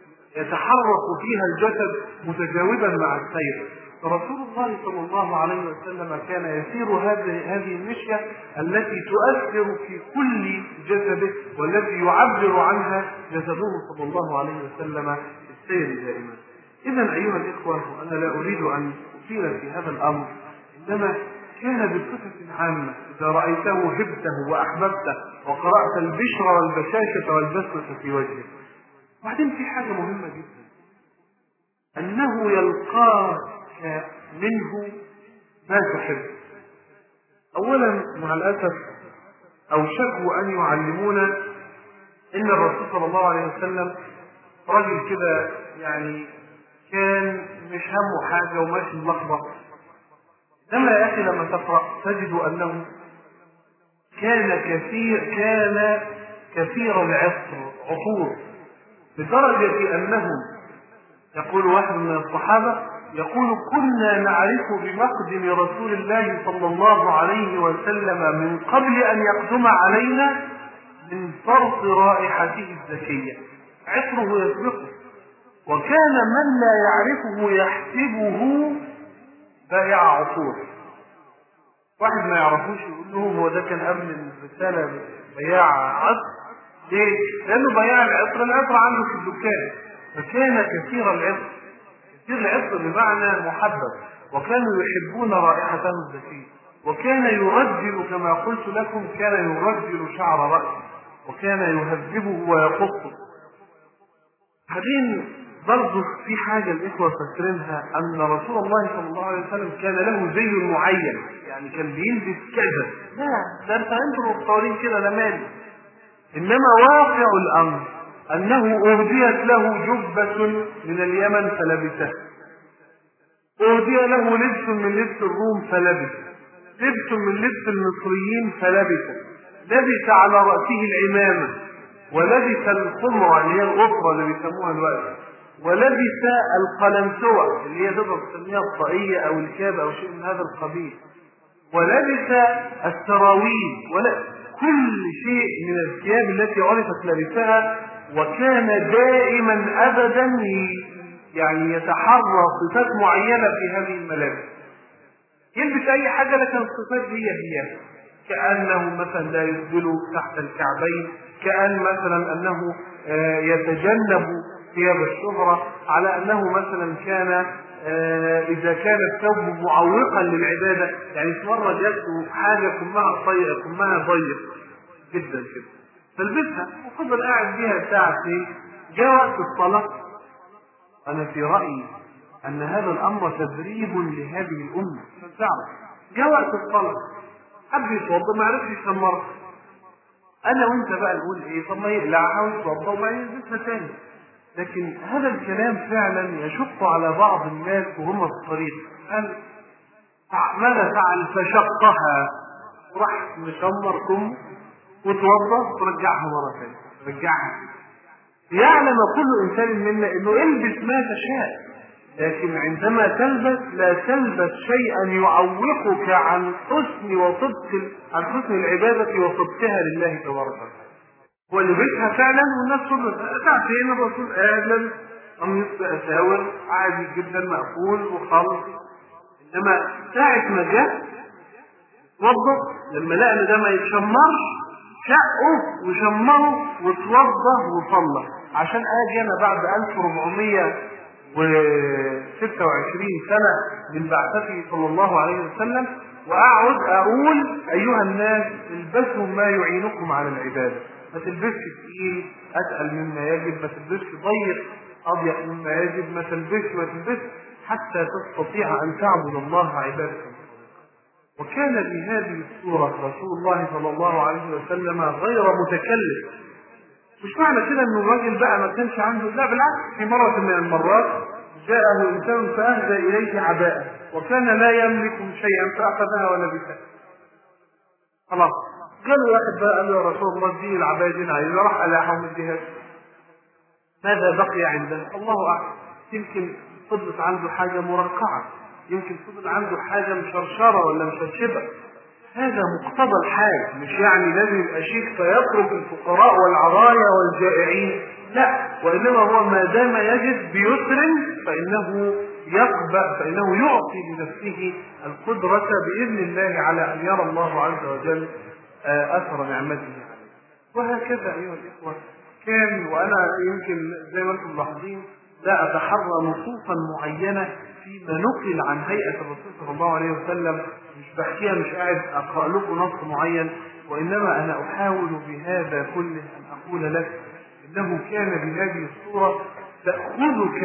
متجاوبا مع السير. فرسول الله صلى الله عليه وسلم كان يسير هذه المشية التي تؤثر في كل جسده والتي يعبر عنها جسده صلى الله عليه وسلم السير دائما. إذا أيها الإخوة، وأنا لا أريد أن أطيل في هذا الأمر، إنما كان بصفة عامة إذا رأيته هبته وأحببته وقرأت البشر والبشاشة والبسمة في وجهه. وبعدين في حاجة مهمة جدا، أنه يلقاك منه ما تحب. أولا مع الأسف أوشكوا أن يعلمونا إن الرسول صلى الله عليه وسلم رجل كده يعني كان مش همه حاجة وماشي ملخبط. لما يا أخي لما تقرأ تجد أنه كان كثير عطور، لدرجة أنه يقول واحد من الصحابة يقول كنا نعرف بمقدم رسول الله صلى الله عليه وسلم من قبل أن يقدم علينا من فرط رائحته الزكية، عطره يسبقه. وكان من لا يعرفه يحسبه بائع عطور، واحد ما يعرفوش يقول له هو ده كان قبل الرسالة بياع عطر. ليه؟ لأنه بياع العطر عنده في الدكان. فكان كثير العطر بمعنى محبب، وكانوا يحبون رائحته الزكية، وكان يرجل كما قلت لكم، كان يرجل شعر رأسه وكان يهذبه ويقصه. بعدين برضه في حاجة الإخوة فاكرينها، أن رسول الله صلى الله عليه وسلم كان له زي معين، يعني كان بيلبس كذا، لا ده انت انتوا مختارين كده ده مالي. إنما واقع الأمر أنه أهديت له جبة من اليمن فلبسه، أهدي له لبس من لبس الروم فلبس، لبس من لبس المصريين فلبسه، لبس على رأسه العمامة، ولبس الخمرة اللي هي الغفرة اللي بيسموها الوقت، ولبس القلنسوة اللي هي تقدر تسميها الطاقية أو الكاب أو شيء من هذا القبيل، ولبس السراويل، كل شيء من الثياب التي عرفت لبسها. وكان دائما أبدا يعني يتحرى صفات معينة في هذه الملابس، يلبس أي حاجة لكن الصفات هي كأنه مثلا لا يسبل تحت الكعبين، كأن مثلا أنه يتجنب ثياب الشهرة، على أنه مثلا كان إذا كان الثوب معوقا للعبادة، يعني مرة جاءته حاجة كمها ضيق جدا كده فلبسها وفضل قاعد بيها ساعتين. جاء وقت الصلاة، أنا في رأيي أن هذا الأمر تدريب لهذه الأمة. جاء وقت الصلاة حب يتوضا ما عرفش يشمر، أنا وأنت بقى نقول إيه؟ طب ما يقلع حاول يتوضا وما يلبسها تاني. لكن هذا الكلام فعلا يشق على بعض الناس وهم في الطريق، قال ماذا فعل؟ فشقها راح مشمر كمه وتوضى وترجعها مرة ثانية، رجعها. يعلم كل إنسان منا إنه البس ما تشاء، لكن عندما تلبس لا تلبس شيئا يعوقك عن حسن العبادة وصدقها لله تبارك وتعالى. ولبسها فعلا والناس كلها ساعتين الرسول قاعد لابس قميص بأساور عادي جدا مقفول وخالص، انما ساعة ما جاء وضى لما لقى ان ده ما يتشمرش شقه وشمره وتوضى وصلى. عشان اجي انا بعد 1426 سنة من بعثته صلى الله عليه وسلم واقعد اقول ايها الناس البسوا ما يعينكم على العبادة، ما تلبسش تقيل اتقل مما يجب، ما تلبسش ضيق اضيق مما يجب، ما تلبسش حتى تستطيع ان تعبد الله عبادة. وكان بهذه الصورة رسول الله صلى الله عليه وسلم غير متكلف. مش معنى كده ان الراجل بقى ما كانش عنده، لا بالعكس، في مرة من المرات جاءه انسان فاهدى اليه عباءة وكان لا يملك شيئا فاخذها ولبسها. خلاص قال له واحد بقى قال له يا رسول الله دي العباية دي عايز، راح الاحها ومديها. ماذا بقي عنده؟ الله اعلم، يمكن فضلت عنده حاجة مرقعة، يمكن فضل عنده حاجة مشرشرة ولا مشرشبة. هذا مقتضى الحال، مش يعني لازم يبقى شيك فيترك الفقراء والعرايا والجائعين، لا، وإنما هو ما دام يجد بيسر فإنه يعطي لنفسه القدرة بإذن الله على أن يرى الله عز وجل أثر نعمته عليه. وهكذا أيها الإخوة كان، وأنا يمكن زي ما أنتم ملاحظين لا أتحرى نصوصا معينة فيما نقل عن هيئة الرسول صلى الله عليه وسلم، مش بحكيها، مش قاعد أقرأ لكم نص معين، وإنما أنا أحاول بهذا كله أن أقول لك إنه كان بهذه الصورة تأخذك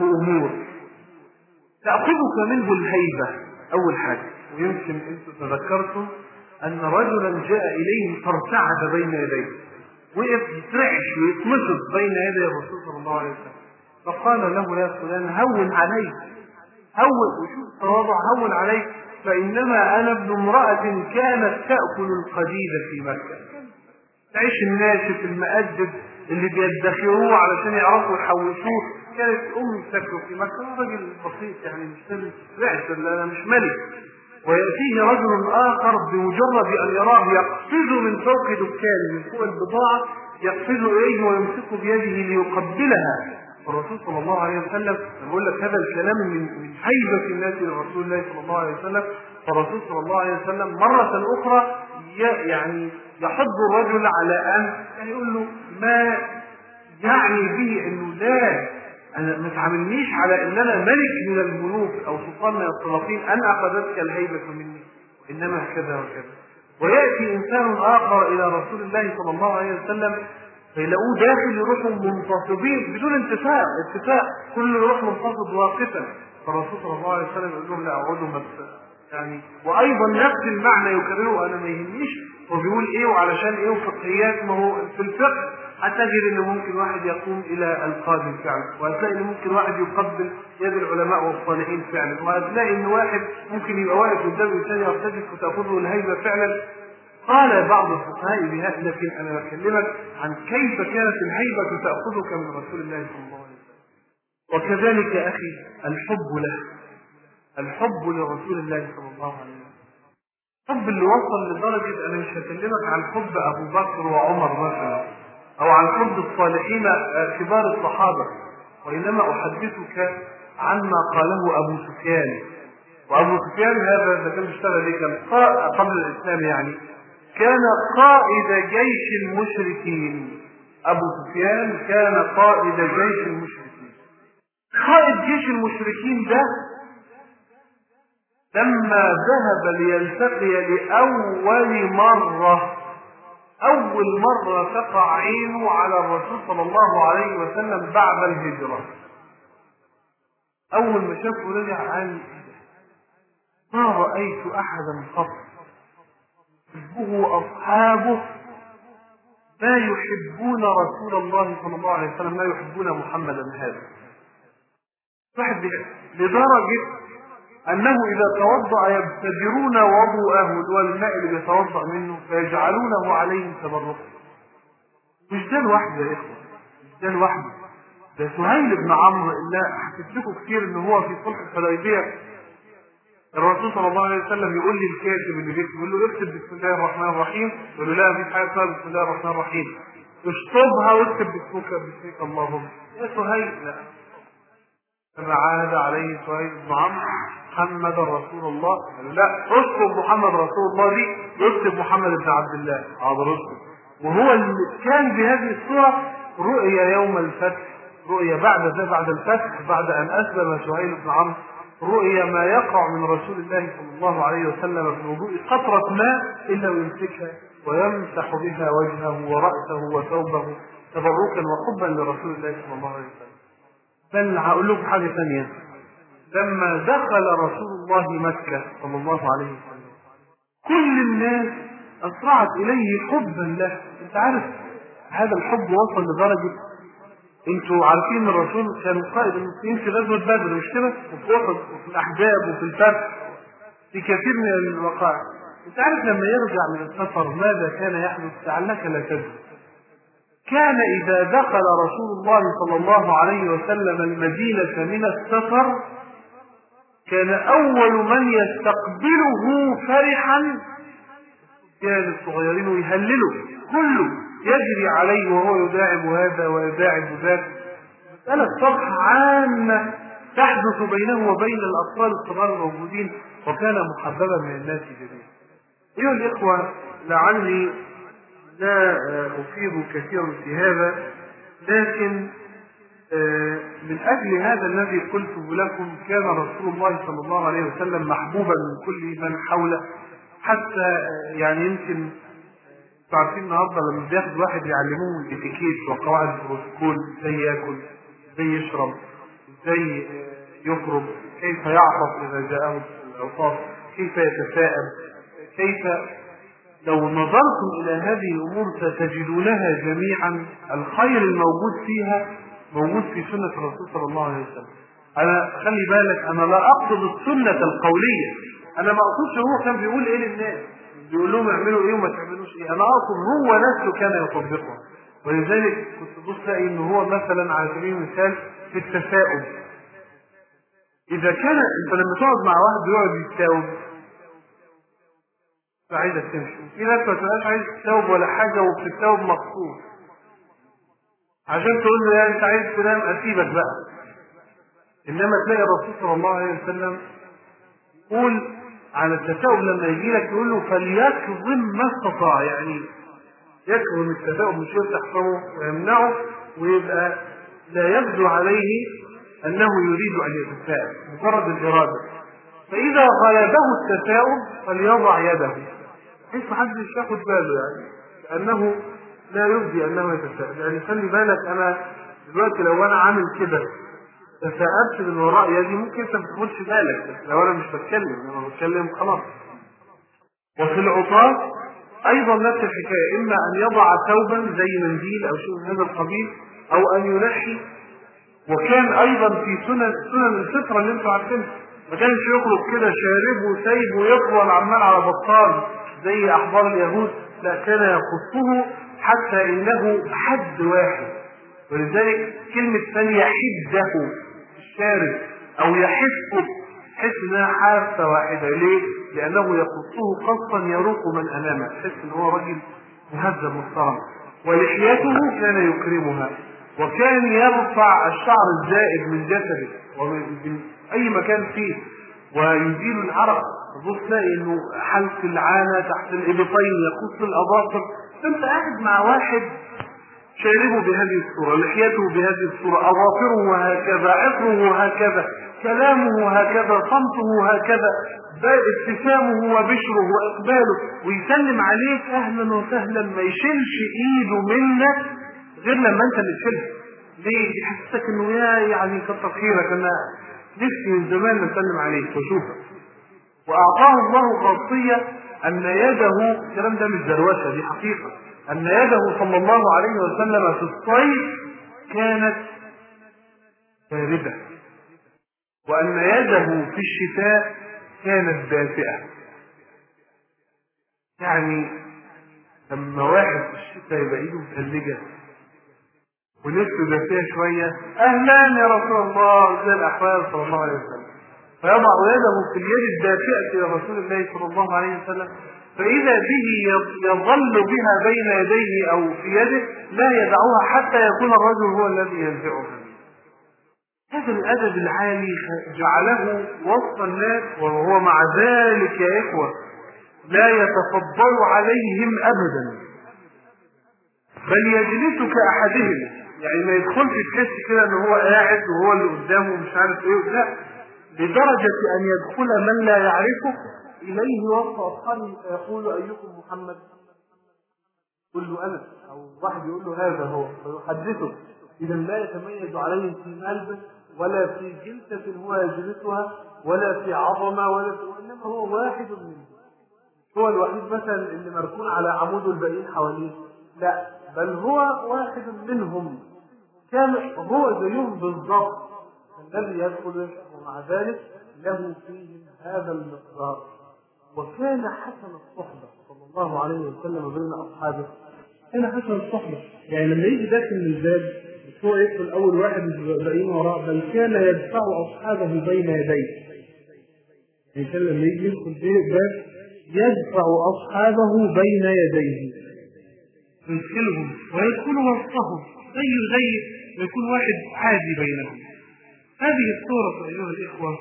منه الهيبة أول حاجة. ويمكن أنتم تذكرتم أن رجلا جاء إليه فارتعد بين يديه، وقف يترعش ويتمشط بين يدي الرسول صلى الله عليه وسلم، فقال له يا فلان هون عليك، وشوف التواضع، هون عليك، فإنما أنا ابن امرأة كانت تأكل القديد في مكة. تعيش الناشف المؤدب اللي بيدخروه علشان يعرفوا يحوشوه، كانت أمي تاكله في مكة. أنا راجل بسيط يعني مش رعش، أنا مش ملك. ويأتيه رجل آخر بمجرد أن يراه يقفز من فوق دكانه، من فوق البضاعة يقفز إليه ويمسك بيده ليقبلها. الرسول صلى الله عليه وسلم يقول لك هذا الكلام من هيبة الناس لرسول الله صلى الله عليه وسلم. فالرسول صلى الله عليه وسلم مرة أخرى يعني يحض الرجل على أن يقول له ما يعني به أنه لا، أنا ما تعاملنيش على أن أنا ملك من الملوك أو سلطان من السلاطين أن أخذتك الهيبة مني، وإنما كذا وكذا. ويأتي إنسان آخر إلى رسول الله صلى الله عليه وسلم فيلاقوه داخل يروحوا منتصبين بدون اتفاق، كل يروح منتصب واقفا. فالرسول صلى الله عليه وسلم يقول لهم لا اقعدوا يعني. وايضا نفس المعنى يكرره، انا ما يهمنيش هو بيقول ايه وعلشان ايه وفقهيات. ما هو في الفقه هتجد ان ممكن واحد يقوم الى القاضي فعلا، وهتلاقي ان ممكن واحد يقبل يد العلماء والصالحين فعلا، وهتلاقي ان واحد ممكن يبقى واقف قدام انسان يرتجف وتاخذه الهيبه فعلا. قال بعض الفقهاء بها، لكن انا بكلمك عن كيف كانت الهيبه تاخذك من رسول الله صلى الله عليه وسلم. وكذلك اخي الحب لرسول الله صلى الله عليه وسلم، الحب اللي وصل لدرجه انا مش هكلمك عن حب ابو بكر وعمر مثلا، او عن حب الصالحين كبار الصحابه، وانما احدثك عما قاله ابو سفيان. وابو سفيان هذا اذا كان بيشتغل ليه كان قبل الاسلام يعني كان قائد جيش المشركين. ابو سفيان كان قائد جيش المشركين. قائد جيش المشركين ده لما ذهب ليلتقي لأول مرة تقع عينه على الرسول صلى الله عليه وسلم بعد الهجرة، أول ما شافه رجع قال ما رأيت أحدا قط يحبه أصحابه ما يحبون رسول الله صلى الله عليه وسلم، ما يحبون محمدا هذا. واحد لدرجة أنه إذا توضأ يبتدرون وضوءه والماء اللي بيتوضأ منه فيجعلونه عليه تبركا. مش ده لوحده يا إخوة، مش ده لوحده، ده سهيل بن عمرو اللي حكيت لكم كتير إن هو في صلح الحديبية الرسول صلى الله عليه وسلم يقول لي الكاتب اللي بيكتب، يقول له اكتب بسم الله الرحمن الرحيم، يقول له لا مفيش حاجه اسمها بسم الله الرحمن الرحيم، اشطبها واكتب باسمك اللهم. يا سهيل لا، فما عاد عليه سهيل بن عمرو محمد رسول الله، لا اكتب محمد رسول الله دي، يكتب محمد بن عبد الله حاضر اكتب. وهو اللي كان بهذه الصوره رؤيا يوم الفتح، رؤيا بعد الفتح بعد ان اسلم سهيل بن عمرو، رؤيا ما يقع من رسول الله صلى الله عليه وسلم في وضوء قطرة ماء إلا ويمسكها ويمسح بها وجهه ورأسه وثوبه تبركا وحبا لرسول الله صلى الله عليه وسلم. بل هقول لكم حاجة ثانية، لما دخل رسول الله مكة صلى الله عليه وسلم كل الناس أسرعت إليه حبا له. أنت عارف هذا الحب وصل لدرجة، انتوا عارفين الرسول كان قائد المسلمين في غزوة بدر مش كده؟ وفي أحد وفي الأحزاب وفي الفتح في كثير من الوقائع. انت عارف لما يرجع من السفر ماذا كان يحدث؟ لعلك لا تدري. كان إذا دخل رسول الله صلى الله عليه وسلم المدينة من السفر كان أول من يستقبله فرحا كان الصغيرين ويهللوا، كله يجري عليه وهو يداعب هذا ويداعب ذاك. مسألة فرحة عامة تحدث بينه وبين الأطفال الصغار الموجودين، وكان محببا من الناس جميعا. أيها الإخوة، لعلي لا أفيد كثيرا في هذا، لكن من أجل هذا الذي قلته لكم كان رسول الله صلى الله عليه وسلم محبوبا من كل من حوله، حتى يعني يمكن تعرفين النهارده لما بياخد واحد يعلموه الاتيكيت وقواعد البروتوكول، ازاي ياكل، ازاي يشرب، ازاي يخرج، كيف يعطف اذا جاءه العطاف، كيف يتساءل، كيف لو نظرتم الى هذه الامور ستجدونها جميعا الخير الموجود فيها موجود في سنة الرسول صلى الله عليه وسلم. انا خلي بالك، انا لا اقصد السنة القولية، انا ما اقصدش هو كان بيقول ايه للناس، بيقول لهم اعملوا ايه وما تعملوش ايه، انا اقصد هو نفسه كان يطبقها. ولذلك كنت تبص تلاقي ان هو مثلا على سبيل المثال في التفاؤل، اذا كان انت لما تقعد مع واحد بيقعد يتساوب فعايزك تمشي، في ناس ما تبقاش عايز تتساوب ولا حاجه وبتتساوب مخصوص عشان تقول له يعني انت عايز تنام اسيبك بقى. انما تلاقي الرسول صلى الله عليه وسلم يقول على التثاؤب لما يجي لك يقول له فليكظم ما استطاع، يعني يكظم التثاؤب مش يفتح فمه ويمنعه ويبقى لا يبدو عليه انه يريد ان يتثاءب، مجرد الاراده. فاذا غلبه التثاؤب فليضع يده بحيث محدش ياخد باله، يعني لانه لا يبدي انه يتثاءب. يعني خلي بالك، انا دلوقتي لو انا عامل كده تثاءبت من وراء يدي ممكن انت ما تاخدش بالك، بس لو انا مش بتكلم، انا بتكلم خلاص. وفي العطاس ايضا نفس الحكايه، اما ان يضع ثوبا زي منديل او شيء من هذا القبيل او ان ينحي. وكان ايضا في سنن الفطره اللي انتم عارفينها، ما كانش يخرج كده شارب وسايب ويطول عمال على بطال زي احبار اليهود، لا كان يقصه حتى انه حد واحد. ولذلك كلمه فليحده الشارب او يحفه، حس انها حافه واحده. ليه؟ لانه يقصه قصا يروق من امامه، حس ان هو راجل مهذب محترم. ولحيته كان يكرمها، وكان يرفع الشعر الزائد من جسده ومن اي مكان فيه ويزيل العرق. تبص تلاقي انه حلق العانه تحت الابطين، يقص الاظافر. انت قاعد مع واحد شاربه بهذه الصورة، لحيته بهذه الصورة، أظافره هكذا، عطره هكذا، كلامه هكذا، صمته هكذا، ابتسامه وبشره وإقباله، ويسلم عليك أهلا وسهلا، ما يشيلش إيده منك غير لما أنت اللي تشيلها. ليه؟ يحسسك إنه يعني كتر خيرك، أنا نفسي من زمان نسلم عليك وشوفك. وأعطاه الله خاصية أن يده، الكلام ده مش دروشة، دي حقيقة، أن يده صلى الله عليه وسلم في الصيف كانت باردة، وأن يده في الشتاء كانت دافئة. يعني لما واحد في الشتاء يبقى ايده متلجة ونفسه دافئة شوية، أهلا يا رسول الله، زي الأحوال صلى الله عليه وسلم، فيضع يده في اليد الدافئة إلى رسول الله صلى الله عليه وسلم، فإذا به يظل بها بين يديه أو في يده لا يدعوها حتى يكون الرجل هو الذي ينزعها. هذا الأدب العالي جعله وسط الناس، وهو مع ذلك يا إخوة لا يتفضل عليهم أبدا، بل يجلس كأحدهم. يعني ما يدخلش تحس كده ان هو قاعد وهو اللي قدامه مش عارف ايه، لا، لدرجة ان يدخل من لا يعرفه اليه وسط اصحابه فيقول ايكم محمد؟ يقول له انا، او واحد يقول له هذا هو، فيحدثه. اذا لا يتميز عليه في ملبس ولا في جلسة هو يجلسها ولا في عظمة وانما هو واحد منهم. هو الوحيد مثلا اللي مركون على عمود الباقيين حواليه، لا، بل هو واحد منهم، كان هو زيهم بالضبط الذي يدخل، ومع ذلك له فيهم هذا المقدار. وكان حسن الصحبة صلى الله عليه وسلم بين أصحابه، كان حسن الصحبة. يعني لما يجي داخل من الباب مش هو يدخل أول واحد الباقيين وراه، بل كان يدفع أصحابه بين يديه. يعني كان لما يجي يدخل في الباب يدفع أصحابه بين يديه، يدخلهم ويدخل وسطهم زي ويكون واحد عادي بينهم. هذه الصورة أيها الإخوة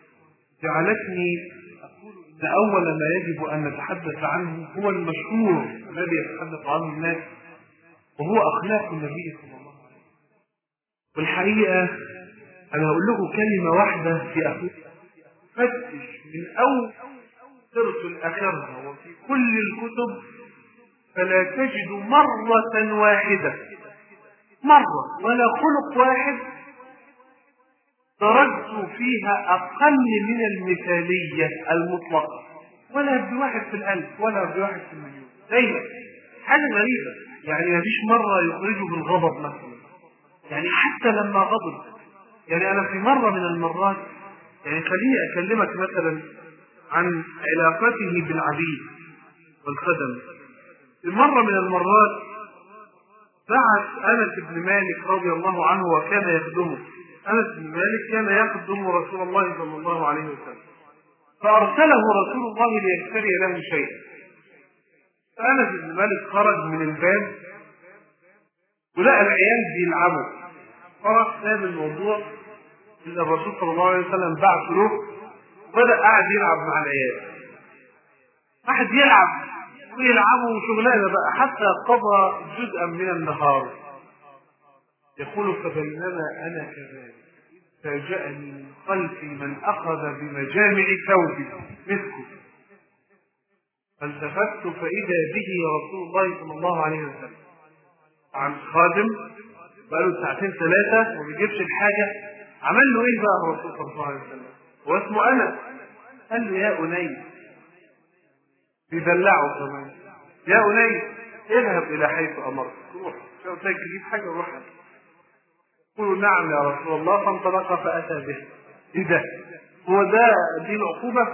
جعلتني أقول إن أول ما يجب أن نتحدث عنه هو المشهور الذي يتحدث عنه الناس، وهو أخلاق النبي صلى الله عليه وسلم. والحقيقة أنا هقول لكم كلمة واحدة في أخلاق، فتش من أول سورة الآخرة وفي كل الكتب فلا تجد مرة واحدة، مرة ولا خلق واحد درجت فيها أقل من المثالية المطلقة، ولا بواحد في الألف ولا بواحد في المليون. دايما حاجة غريبة، يعني مفيش مرة يخرجه بالغضب مثلا، يعني حتى لما غضب. يعني أنا في مرة من المرات، يعني خليني أكلمك مثلا عن علاقته بالعبيد والخدم. في مرة من المرات بعث أنس بن مالك رضي الله عنه وكان يخدمه. أنس بن مالك كان يخدم رسول الله صلى الله عليه وسلم، فأرسله رسول الله ليشتري له شيئا. فأنس بن مالك خرج من الباب ولقى العيال بيلعبوا، فرح ساب الموضوع إلا الرسول صلى الله عليه وسلم بعث له وبدأ قاعد يلعب مع العيال. واحد يلعب ويلعبوا شغلانه بقى حتى قضى جزءا من النهار. يقول فبينما انا كذلك فاجأني من خلفي من اخذ بمجامع ثوبي مسكه، فالتفت فاذا به رسول الله صلى الله عليه وسلم عن خادم بقاله ساعتين ثلاثه وما بيجيبش الحاجه. عمل له ايه بقى الرسول صلى الله عليه وسلم؟ هو اسمه انس، قال له يا انيس، بيدلعه كمان، يا أنيس اذهب إلى حيث أمرت، روح شو قلت لك تجيب حاجة روح. قولوا نعم يا رسول الله، فانطلق فأتى به. إيه ده؟ هو ده دي العقوبة؟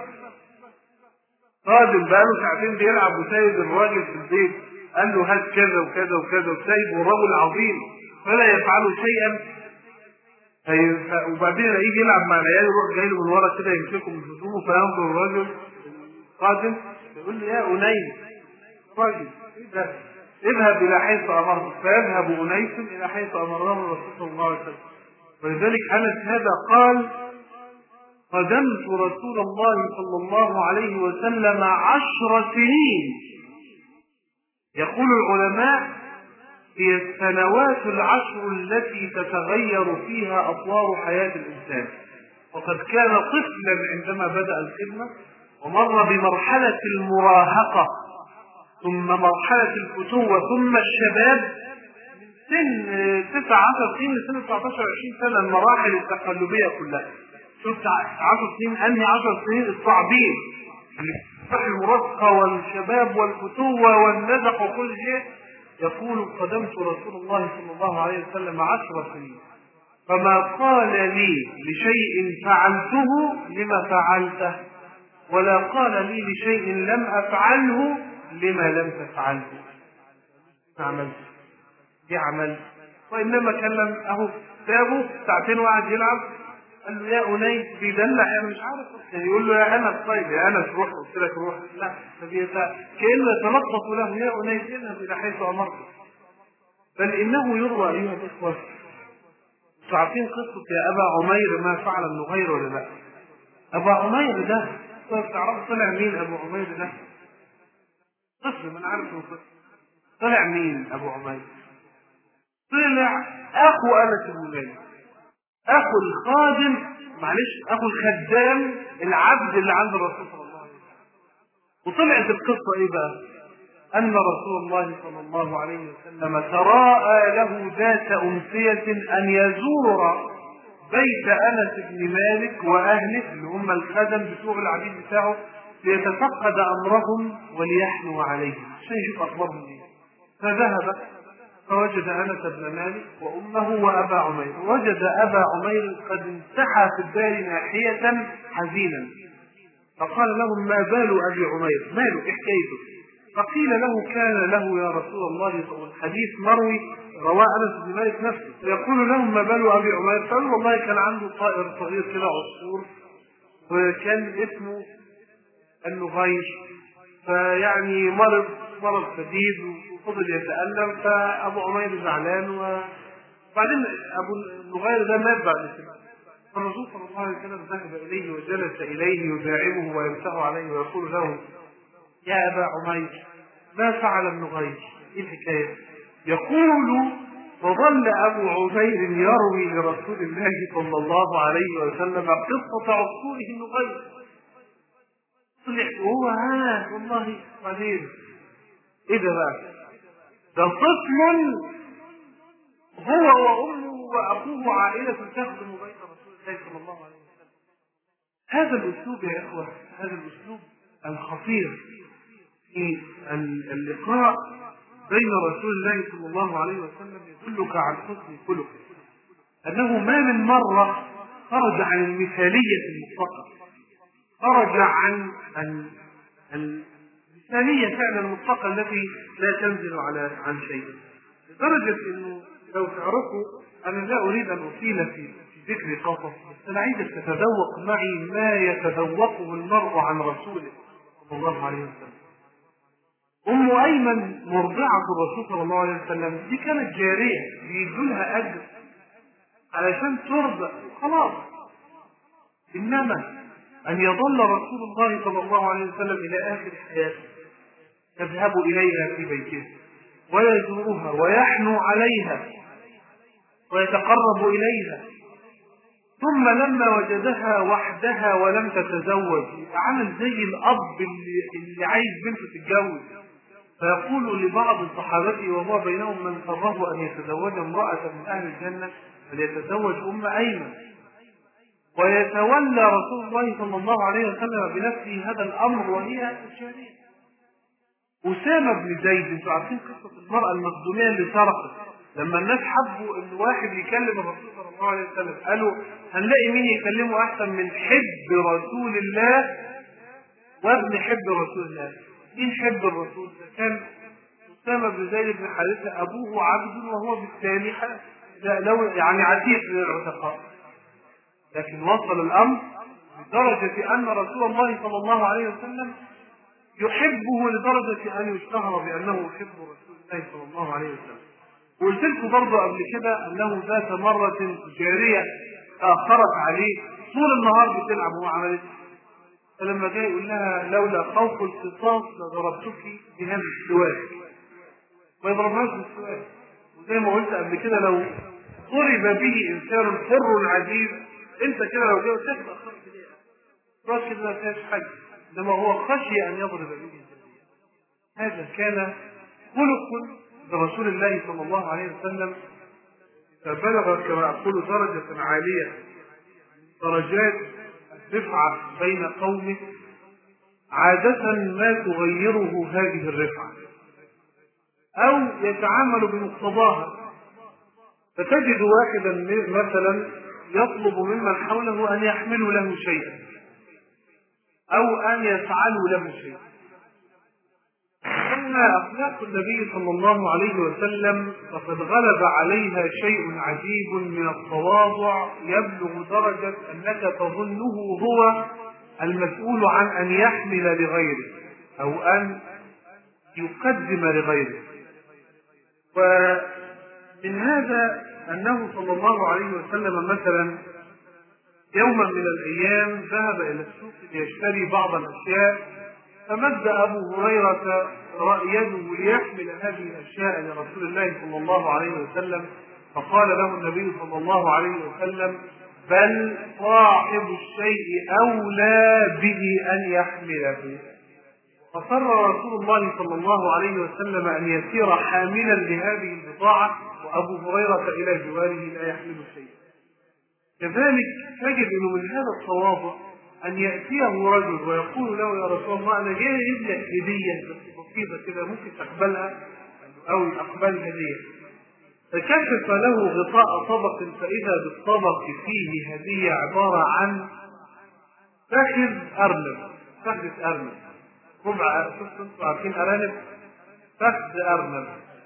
راجل بقاله ساعتين بيلعب وسايب الراجل في البيت، قال له هات كذا وكذا وكذا وسايب، ورجل عظيم فلا يفعل شيئا. وبعدين يجي يلعب مع العيال يروح جاي له من ورا كده يمسكه من هدومه، فينظر الرجل القادم يقول لي يا أنيس، راجل ايه ده؟ اذهب الى حيث امرت. فيذهب انيس الى حيث امره الرسول صلى الله عليه وسلم. ولذلك انس هذا قال خدمت رسول الله صلى الله عليه وسلم 10 سنين. يقول العلماء هي السنوات ال10 التي تتغير فيها اطوار حياة الانسان. وقد كان طفلا عندما بدأ الخدمة، ومر بمرحلة المراهقة ثم مرحلة الفتوة ثم الشباب، من سن 19 سنين لسن 19 20 سنة، المراحل التقلبية كلها. شفت 10 سنين أنهي 10 سنين الصعبين، المراهقة والشباب والفتوة والنزق وكل شيء. يقول قدمت رسول الله صلى الله عليه وسلم 10 سنين، فما قال لي لشيء فعلته لما فعلته، ولا قال لي لشيء لم أفعله لما لم تفعله. ما عملت دي عمل، وإنما كلم أهو سابه ساعتين وقعد يلعب، قال له يا أنيس بيدلع، أنا مش عارف يعني يقول له يا أنس، طيب يا أنس روح، قلت لك روح، لا كأنه يتلطف له يا أنيس اذهب إلى حيث أمرت. بل إنه يروى أيها الإخوة، انتوا عارفين قصة يا أبا عمير ما فعل النغير ولا لا؟ أبا عمير ده تعرفوا طلع مين أبو عمير ده؟ طفل، من عارف طفل. طلع مين أبو عمير؟ طلع أخو أنس بن مالك، أخو الخادم، معلش أخو الخدام، العبد اللي عند الرسول صلى الله عليه وسلم. وطلعت القصة إيه بقى؟ أن رسول الله صلى الله عليه وسلم تراءى له ذات أمسية أن يزور بيت أنس بن مالك وأهله اللي هم الخدم بتوع العبيد بتاعه، ليتفقد أمرهم وليحنوا عليهم عشان يشوف أخبارهم إيه. فذهب فوجد أنس بن مالك وأمه وأبا عمير. وجد أبا عمير قد انتحى في الدار ناحية حزينا، فقال لهم ما بال أبي عمير، ماله حكايته؟ فقيل له كان له يا رسول الله، الحديث مروي رواه أنس بن مالك نفسه، يقول لهم ما بال أبي عمير؟ فقالوا والله كان عنده طائر صغير كده عصفور، وكان اسمه النغير، فيعني مرض شديد وفضل يتألم، فأبو عمير زعلان، وبعدين أبو النغير ده مات بعد كده. فالرسول صلى الله عليه وسلم ذهب إليه وجلس إليه يداعبه ويمسح عليه ويقول له يا أبا عمير ما فعل النغير؟ إيه الحكاية؟ يقول وظل أبو عمير يروي لرسول الله صلى الله عليه وسلم قصة عصفوره النغير. طلع وهو والله بعدين إيه ده بقى؟ ده طفل هو وأمه وأخوه عائلة تخدم بيت رسول الله صلى الله عليه وسلم. هذا الأسلوب يا إخوة، هذا الأسلوب الخطير في اللقاء بين رسول الله صلى الله عليه وسلم يدلك عن حسن خلقه، أنه ما من مرة خرج عن المثالية المطلقة، خرج عن المثالية فعلا المطلقة التي لا تنزل عن شيء، لدرجة أنه لو تعرفوا أنا لا أريد أن أطيل في ذكر قصص، بس أنا عايزك تتذوق معي ما يتذوقه المرء عن رسوله صلى الله عليه وسلم. أم أيمن مرضعة الرسول صلى الله عليه وسلم دي كانت جارية بيدوا لها أجر علشان ترضع وخلاص، إنما أن يظل رسول الله صلى الله عليه وسلم إلى آخر حياته يذهب إليها في بيته ويزورها ويحنو عليها ويتقرب إليها، ثم لما وجدها وحدها ولم تتزوج عمل زي الأب اللي عايز بنته تتجوز، فيقول لبعض صحابته وهو بينهم من سره أن يتزوج امرأة من أهل الجنة فليتزوج أم أيمن، ويتولى رسول الله صلى الله عليه وسلم بنفسه هذا الأمر وهي الجارية. أسامة بن زيد، انتوا عارفين قصة المرأة المخزومية اللي سرقت، لما الناس حبوا ان واحد يكلم الرسول صلى الله عليه وسلم قالوا هنلاقي مين يكلمه احسن من حب رسول الله وابن حب رسول الله. مين حب الرسول؟ كان أسامة بن زيد بن حارثة، ابوه عبد وهو بالتالي لو يعني عتيق للعتقاء، لكن وصل الامر لدرجة ان رسول الله صلى الله عليه وسلم يحبه لدرجة أن يشتهر بأنه يحب رسول الله صلى الله عليه وسلم. وقلت لكم برضه قبل كده أنه ذات مرة جارية تأخرت عليه طول النهار بتلعب وهو عملت، فلما جاء يقول لها لولا خوف القصاص لضربتك بهذا السواك، ما يضربهاش بالسواك. وزي ما قلت قبل كده لو ضرب به إنسان حر عزيز أنت كده لو جاء تبقى أخرت ليه راس كده ما فيهاش حاجة، إنما هو خشي أن يضرب به الجزية. هذا كان خلق برسول الله صلى الله عليه وسلم، فبلغ كما أقول درجة عالية درجات الرفعة بين قومه، عادة ما تغيره هذه الرفعة أو يتعامل بمقتضاها، فتجد واحدا مثلا يطلب ممن حوله أن يحملوا له شيئا أو أن يفعلوا له شيئا. أما أخلاق النبي صلى الله عليه وسلم فقد غلب عليها شيء عجيب من التواضع يبلغ درجة أنك تظنه هو المسؤول عن أن يحمل لغيره أو أن يقدم لغيره. ومن هذا أنه صلى الله عليه وسلم مثلا يوما من الأيام ذهب إلى السوق ليشتري بعض الأشياء، فمد أبو هريرة يده ليحمل هذه الأشياء لرسول الله صلى الله عليه وسلم، فقال له النبي صلى الله عليه وسلم: بل صاحب الشيء أولى به أن يحمله. فقرر رسول الله صلى الله عليه وسلم أن يسير حاملا لهذه البضاعة وأبو هريرة إلى جواره لا يحمل شيئا. كذلك تجد أنه من هذا التواضع أن يأتيه رجل ويقول له: يا رسول الله أنا جاي أجيب لك هدية بسيطة كده ممكن تقبلها أو أقبل هدية. فكشف له غطاء طبق فإذا بالطبق فيه هدية عبارة عن فخذ أرنب، فخذ أرنب ربع، شفتوا عارفين أرانب؟ فخذ أرنب.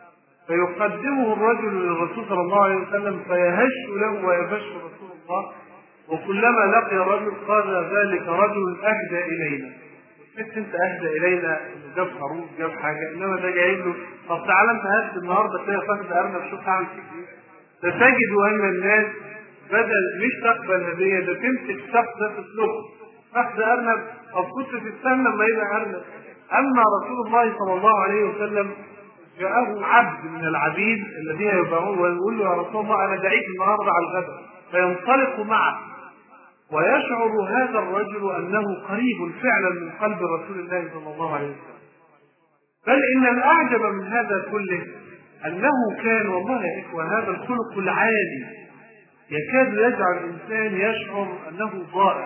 فيقدمه الرجل للرسول صلى الله عليه وسلم فيهش له ويبش رسول الله، وكلما لقي الرجل قال ذلك رجل أهدى إلينا. قلت أنت أهدى إلينا إنه جاب خروف جاب حاجة، إنما ده جايب له طب تعالى أنت هات النهارده كده فخذ أرنب شوف هعمل فيك إيه. فتجد أن الناس بدل مش تقبل هدية ده تمسك الشخص ده تسلكه فخذ أرنب، أو كنت تستنى لما يبقى أرنب. أما رسول الله صلى الله عليه وسلم جاءه عبد من العبيد الذين يباعون ويقول له: يا رسول الله أنا دعيت النهارده على الغداء، فينطلق معه ويشعر هذا الرجل أنه قريب فعلا من قلب رسول الله صلى الله عليه وسلم. بل إن الأعجب من هذا كله أنه كان والله يا إخوة هذا الخلق العالي يكاد يجعل الإنسان يشعر أنه ضائع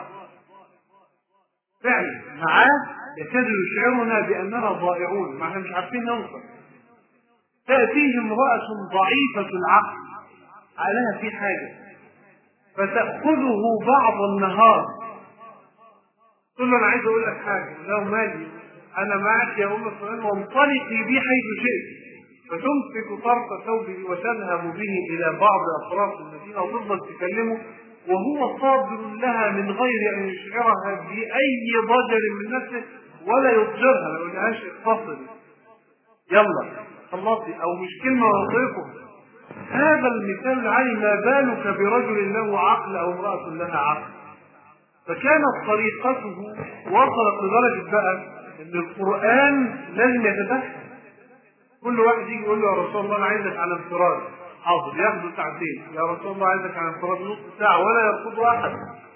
فعلا، معاه يكاد يشعرنا بأننا ضائعون، ما احنا مش عارفين ننصر. تأتيه امرأة ضعيفة العقل عليها في حاجة فتأخذه بعض النهار تقول له: أنا عايز أقول لك حاجة، لو مالي أنا معك يا أم فلان وانطلقي بي حيث شئت. فتمسك طرف ثوبه وتذهب به إلى بعض أطراف المدينة وتفضل تكلمه وهو صابر لها من غير أن يشعرها بأي ضجر من نفسه ولا يضجرها، ما يقولهاش اختصري يلا خلصي أو مش كلمة وظيفه. هذا المثال العالي، ما بالك برجل له عقل أو امرأة لها عقل. فكانت طريقته وصلت لدرجة بقى إن القرآن لازم يتدخل. كل واحد يجي يقول له: يا رسول الله أنا عايزك على انفراد، حاضر، ياخدوا ساعتين. يا رسول الله عايزك على انفراد نص ساعة، ولا يرفض أحد.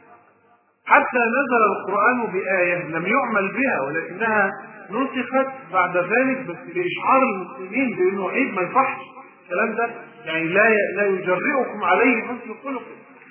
حتى نزل القرآن بآية لم يعمل بها ولكنها نسخت بعد ذلك بس لإشعار المسلمين بأنه عيب ما يصحش الكلام ده، يعني لا يجرئكم عليه حسن خلقه.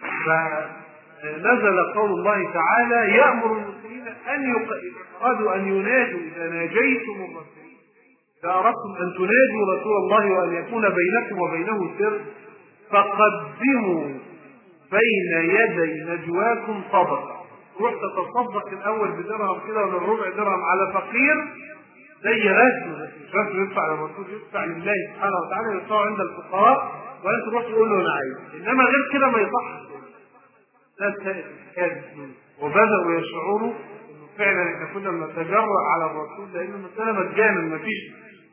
فنزل قول الله تعالى: يأمر المسلمين أن ينادوا إذا ناجيتم الرسول، إذا أردتم أن تنادوا رسول الله وأن يكون بينكم وبينه سر فقدموا بين يدي نجواكم صدقة. روح تتصدق الأول بدرهم كده ولا ربع درهم على فقير زي رسم، مش رسم يدفع للرسول، يدفع لله سبحانه وتعالى، يدفعه عند الفقراء وأنت تروح تقول له أنا عايز. إنما غير كده ما يصحش. ده كان وبدأوا يشعروا إنه فعلا إحنا كنا بنتجرأ على الرسول لأن المسألة مجانا ما فيش.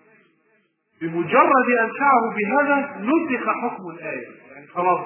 بمجرد أن شعروا بهذا نسخ حكم الآية، يعني خلاص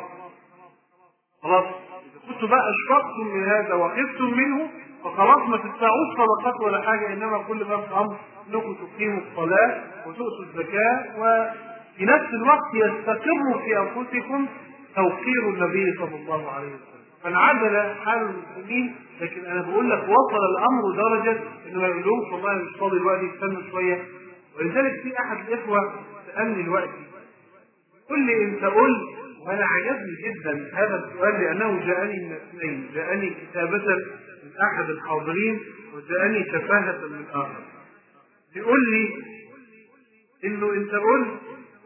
إذا كنتوا بقى اشفقتم من هذا وخفتم منه فخلاص ما تدفعوش صدقات ولا حاجة، إنما كل ما في أمر أنكم تقيموا الصلاة وتؤتوا الزكاة وفي نفس الوقت يستقر في أنفسكم توقير النبي صلى الله عليه وسلم. فانعدل حال المسلمين. لكن أنا بقول لك وصل الأمر درجة إنه ما يقولوش والله مش فاضي دلوقتي استنوا شوية. ولذلك في أحد الإخوة سألني دلوقتي قل لي أنت قل، وأنا عجبني جدا هذا السؤال لأنه جاءني من اثنين، جاءني كتابة من أحد الحاضرين وجاءني تفاهة من آخر. بيقول لي إنه أنت قل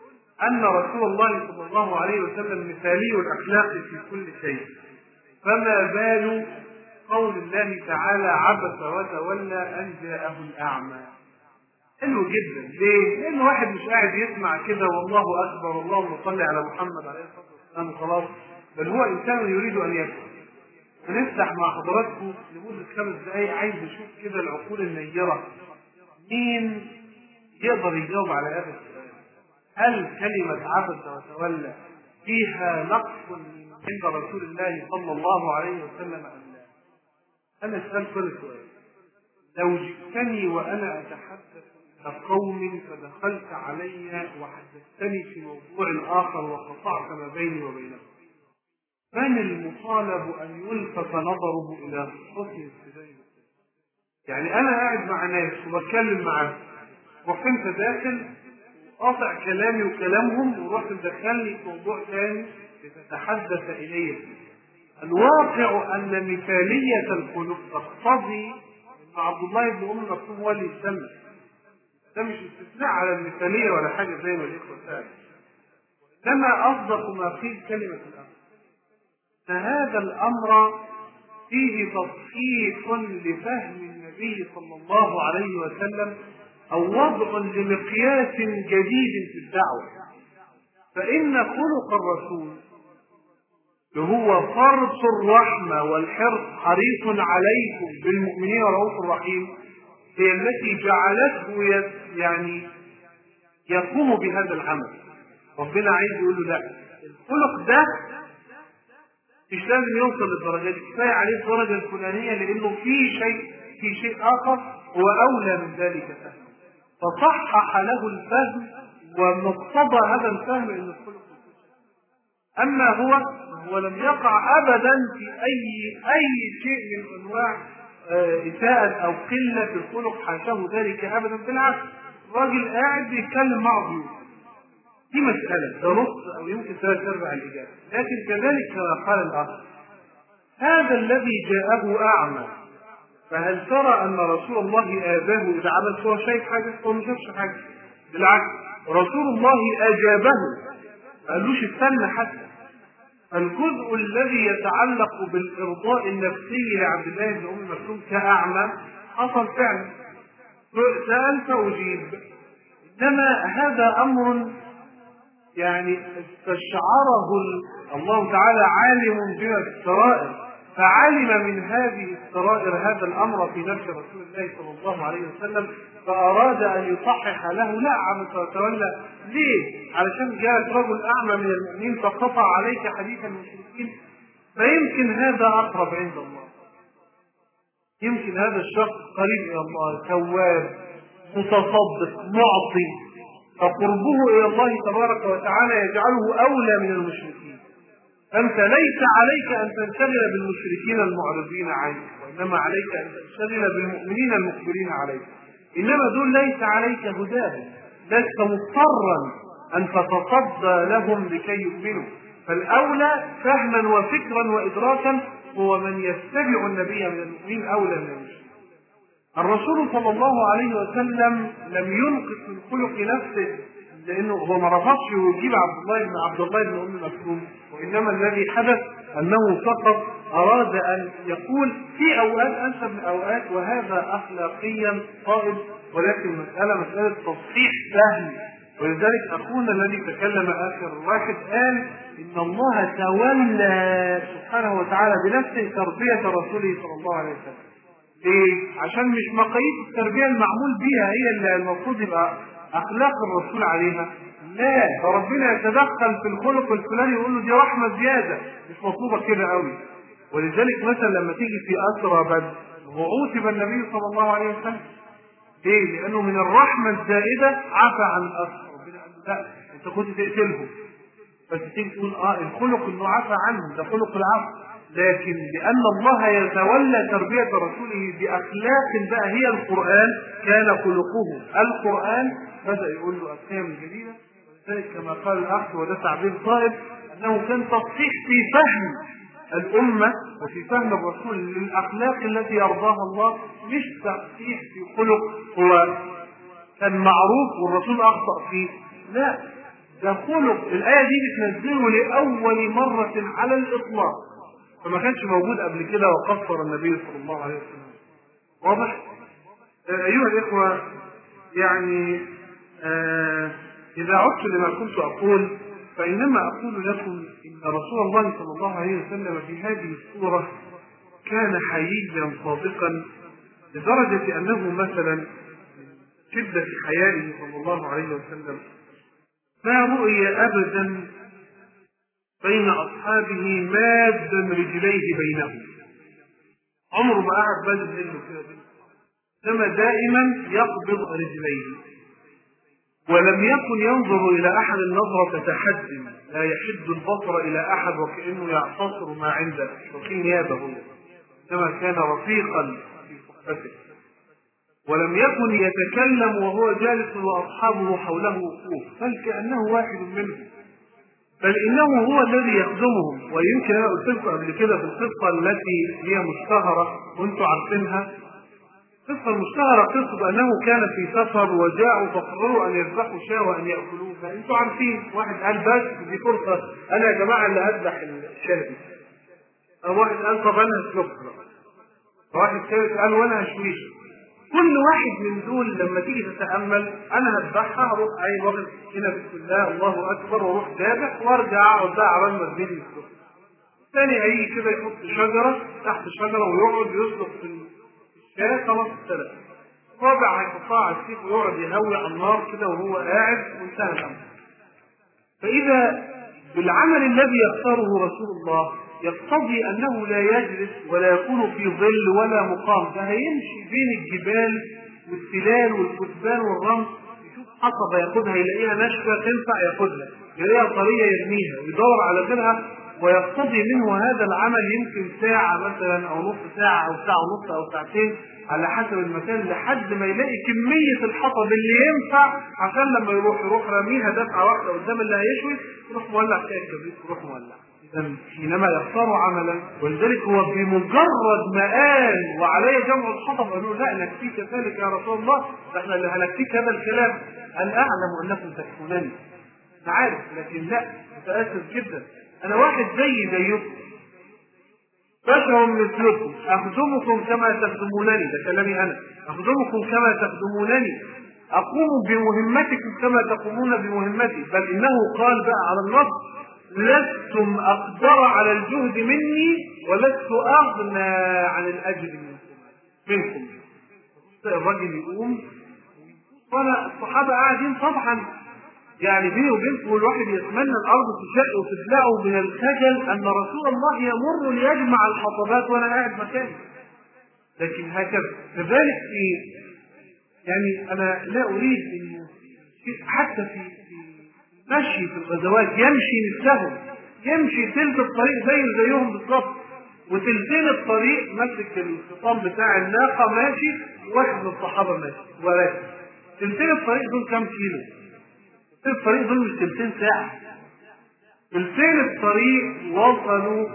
أن رسول الله صلى الله عليه وسلم مثالي الأخلاق في كل شيء، فما بال قول الله تعالى عبس وتولى أن جاءه الأعمى. حلو جدا. ليه؟ لأن واحد مش قاعد يسمع كده والله أكبر اللهم صل على محمد عليه الصلاة والسلام وخلاص، بل هو إنسان يريد أن يفهم. هنفتح مع حضراتكم لمدة 5 دقايق، عايز نشوف كده العقول النيرة مين يقدر يجاوب على هذا السؤال. هل كلمة عبس وتولى فيها نقص من عند رسول الله صلى الله عليه وسلم أم لا؟ أنا أسأل كل سؤال. لو جئتني وأنا أتحدث إلى قوم فدخلت علي وحدثتني في موضوع آخر وقطعت ما بيني وبينهم، من المطالب أن يلفت نظره إلى حسن السبيل؟ يعني أنا قاعد مع ناس وبتكلم معاهم، رحت أنت داخل قاطع كلامي وكلامهم ورحت مدخلني في موضوع ثاني لتتحدث إليه. الواقع أن مثالية الخلق تقتضي أن عبد الله بن أم مكتوم هو اللي يسمى. ده مش استثناء على المثالية ولا حاجة زي ما الإخوة قالوا، إنما أصدق ما قيل كلمة الأمر. فهذا الأمر فيه تصحيح لفهم النبي صلى الله عليه وسلم أو وضع لمقياس جديد في الدعوة. فإن خلق الرسول هو فرط الرحمة والحرص حريص عليكم بالمؤمنين رؤوف رحيم، هي التي جعلته يعني يقوم بهذا العمل. ربنا عايز يقول له لا، الخلق ده مش لازم يوصل للدرجة دي، كفاية عليه الدرجة الفلانية، لأنه في شيء آخر هو أولى من ذلك فهم. فصحح له الفهم، ومقتضى هذا الفهم أن الخلق. أما هو لم يقع أبدا في أي شيء من أنواع إساءة أو قلة في الخلق، حاشاه ذلك أبدا. بالعكس، الراجل قاعد بيتكلم مع ضيوف، دي مسألة ده نص أو يمكن 3/4 الإجابة. لكن كذلك كما قال الآخر، هذا الذي جاءه أعمى، فهل ترى أن رسول الله آباه إذا عمل؟ هو شايف حاجة؟ هو ما شافش حاجة. بالعكس، رسول الله أجابه، ما قالوش استنى حتى. الجزء الذي يتعلق بالإرضاء النفسي لعبد الله بن أم مكتوم كأعمى حصل فعلا، سأل فأجيب. إنما هذا أمر يعني استشعره الله تعالى عالم بما في السرائر، فعلم من هذه السرائر هذا الأمر في نفس رسول الله صلى الله عليه وسلم، فأراد أن يصحح له. لا، عبس وتولى ليه؟ علشان جاءت رجل أعمى من المؤمنين فقطع عليك حديث المشركين. فيمكن هذا أقرب عند الله، يمكن هذا الشخص قريب إلى الله، تواب متصدق معطي، فقربه إلى الله تبارك وتعالى يجعله أولى من المشركين. أنت ليس عليك أن تنشغل بالمشركين المعرضين عنك، وإنما عليك أن تنشغل بالمؤمنين المقبلين عليك. إنما دول ليس عليك هداهم، لست مضطرا أن تتصدى لهم لكي يؤمنوا. فالأولى فهما وفكرا وإدراكا هو من يتبع النبي من المؤمنين أولى من المشركين. الرسول صلى الله عليه وسلم لم ينقص من خلق نفسه، لأنه هو ما رفضش ويجيب عبد الله بن أم مكتوم، وإنما الذي حدث أنه فقط أراد أن يقول في أوقات أنسب من أوقات، وهذا أخلاقيا صائب، ولكن مسألة تصحيح فهم. ولذلك أخونا الذي تكلم آخر واحد قال إن الله تولى سبحانه وتعالى بنفسه تربية رسوله صلى الله عليه وسلم. ليه؟ عشان مش مقاييس التربية المعمول بها هي اللي المفروض يبقى أخلاق الرسول عليها. لا، فربنا يتدخل في الخلق الفلاني ويقول له دي رحمة زيادة مش مطلوبة كده قوي. ولذلك مثلا لما تيجي في أسرى بدر وعوتب النبي صلى الله عليه وسلم، ليه؟ لأنه من الرحمة الزائدة عفى عن الأسرى. ربنا قال له لا، أنت كنت تقتلهم، بس تيجي تقول الخلق إنه عفى عنهم، ده خلق العفو. لكن لأن الله يتولى تربية رسوله بأخلاق بقى هي القرآن، كان خلقه القرآن، بدأ يقول له أحكام جديدة. ولذلك كما قال الأخ وده تعبير صائب، أنه كان تصحيح في فهم الأمة وفي فهم الرسول للأخلاق التي يرضاها الله، مش تصحيح في خلق هو كان معروف والرسول أخطأ فيه. لا، ده خلق الآية دي بتنزله لأول مرة على الإطلاق، فما كانش موجود قبل كده وقصر النبي صلى الله عليه وسلم. واضح؟ أيها الإخوة، يعني إذا عدت لما كنت أقول فإنما أقول لكم إن رسول الله صلى الله عليه وسلم في هذه السورة كان حييا صادقا، لدرجة أنه مثلا شدة حيائه صلى الله عليه وسلم ما رؤي أبدا بين أصحابه مادا رجليه بينهم، عمره ما قعد مادد رجله كده، إنما دائما يقبض رجليه، ولم يكن ينظر إلى أحد النظرة تحد، لا يحد البصر إلى أحد وكأنه يعتصر ما عنده وفي نيابه، إنما كان رفيقا في صحبته، ولم يكن يتكلم وهو جالس وأصحابه حوله وقوف، بل كأنه واحد منهم، بل إنه هو الذي يخدمهم. ويمكن أنا قلت لكم قبل كده في القصة التي هي مشتهرة وأنتم عارفينها، قصة مشتهرة، قصة أنه كان في سفر وجاءوا فقرروا أن يذبحوا شاة وأن يأكلوه، فأنتم عارفين واحد قال بس دي فرصة أنا يا جماعة اللي هذبح الشاة دي، أو واحد قال طب أنا هسلقها، واحد ثالث قال وأنا هشويش. كل واحد من دول لما تيجي تتأمل أنا هذبحها هروح أي واخد هنا بسم الله الله أكبر وأروح ذابح وأرجع أقعد بقى على المسجد يسلق. الثاني هيجي كده يحط شجرة تحت شجرة ويقعد يسلق في الشاة خلاص السلام. الرابع هيحطها على السيف ويقعد يهوي على النار كده وهو قاعد وانتهى الأمر. فإذا بالعمل الذي يختاره رسول الله يقتضي أنه لا يجلس ولا يكون في ظل ولا مقام، فهيمشي بين الجبال والتلال والكثبان والرمل، يشوف حصبة ياخدها يلاقيها ناشفة تنفع ياخدها، يلاقيها طرية يرميها ويدور على غيرها، ويقتضي منه هذا العمل يمكن ساعة مثلا أو نص ساعة أو ساعة ونص أو ساعتين على حسب المكان، لحد ما يلاقي كمية الحطب اللي ينفع عشان لما يروح راميها دفعة واحدة قدام اللي هيشوي يروح مولع فيها الكبريت ويروح مولع. إذا حينما يختار عملا، ولذلك هو بمجرد ما قال وعلي جمع الحطب قالوا لا نكفيك ذلك يا رسول الله، احنا اللي هنكفيك هذا الكلام، قال أعلم أنكم تكفونني، أنا عارف لكن لا متأسف جدا، أنا واحد زيكم بشر مثلكم أخدمكم كما تخدمونني، ده كلامي أنا، أخدمكم كما تخدمونني، أقوم بمهمتكم كما تقومون بمهمتي، بل إنه قال بقى على النص لستم أقدر على الجهد مني ولست أغنى عن الأجر منكم. الرجل يقوم وأنا الصحابة قاعدين طبعا يعني بيني وبينكم الواحد يتمنى الارض تشق وتبلعه من الخجل ان رسول الله يمر ليجمع الحطبات وانا قاعد مكاني، لكن هكذا. كذلك في يعني انا لا اريد انه حتى في مشي في الغزوات يمشي مثلهم، يمشي تلت الطريق زيهم بالضبط، وتلتين الطريق ماسك الخطام بتاع الناقه ماشي، واحد من الصحابه ماشي، ولكن تلتين الطريق دول كام كيلو؟ الطريق دول مش تلتين ساعة، تلتين الطريق وصلوا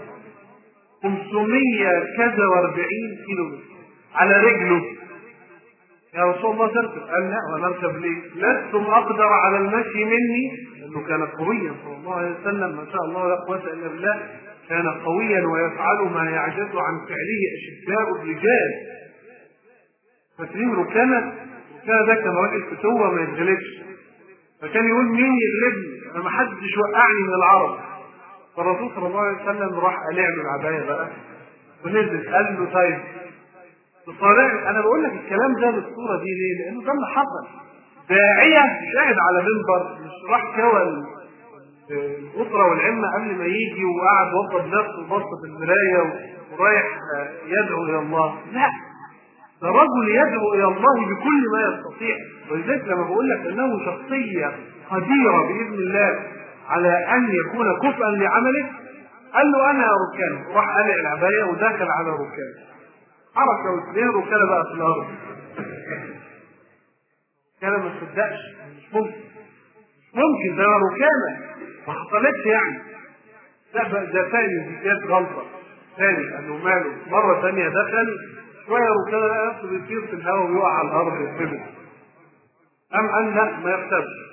500 كذا و40 كيلو على رجله. يا رسول الله تركب؟ قال لا، ونركب ليه؟ لستم أقدر على المشي مني، لأنه كان قويا صلى الله عليه وسلم ما شاء الله لا قوة إلا بالله، كان قويا ويفعل ما يعجز عن فعله أشداء الرجال. فاكرين ركانة ده كان راجل فتوة ما يتغلبش، فكان يقول مين يغلبني؟ انا ما حدش وقعني من العرب. فالرسول صلى الله عليه وسلم راح قلع له العبايه بقى ونزل قال له طيب بصراحه انا بقول لك الكلام ده بالصوره دي ليه؟ لانه ده اللي حصل. داعيه شاهد على منبر مش راح كوى الاسره والعمه قبل ما يجي وقعد وضب نفسه وبص في المرايه ورايح يدعو الى الله، لا، ده رجل يدعو الى الله بكل ما يستطيع. ولذلك لما بقول لك انه شخصيه قديره باذن الله على ان يكون كفءا لعمله، قال له انا ركان، وراح قلع العبايه ودخل على ركان، حركه واثنين ركانه بقى في الارض. كان ما تصدقش، مش ممكن ده ركانه ما حصلتش يعني. لا ده ثاني دي كانت غلطه، ثاني قال له ماله، مره ثانيه دخل شوية ركانة لا يفضل يطير في الهواء ويقع على الأرض يتفلت. قال لا ما يحتاجش،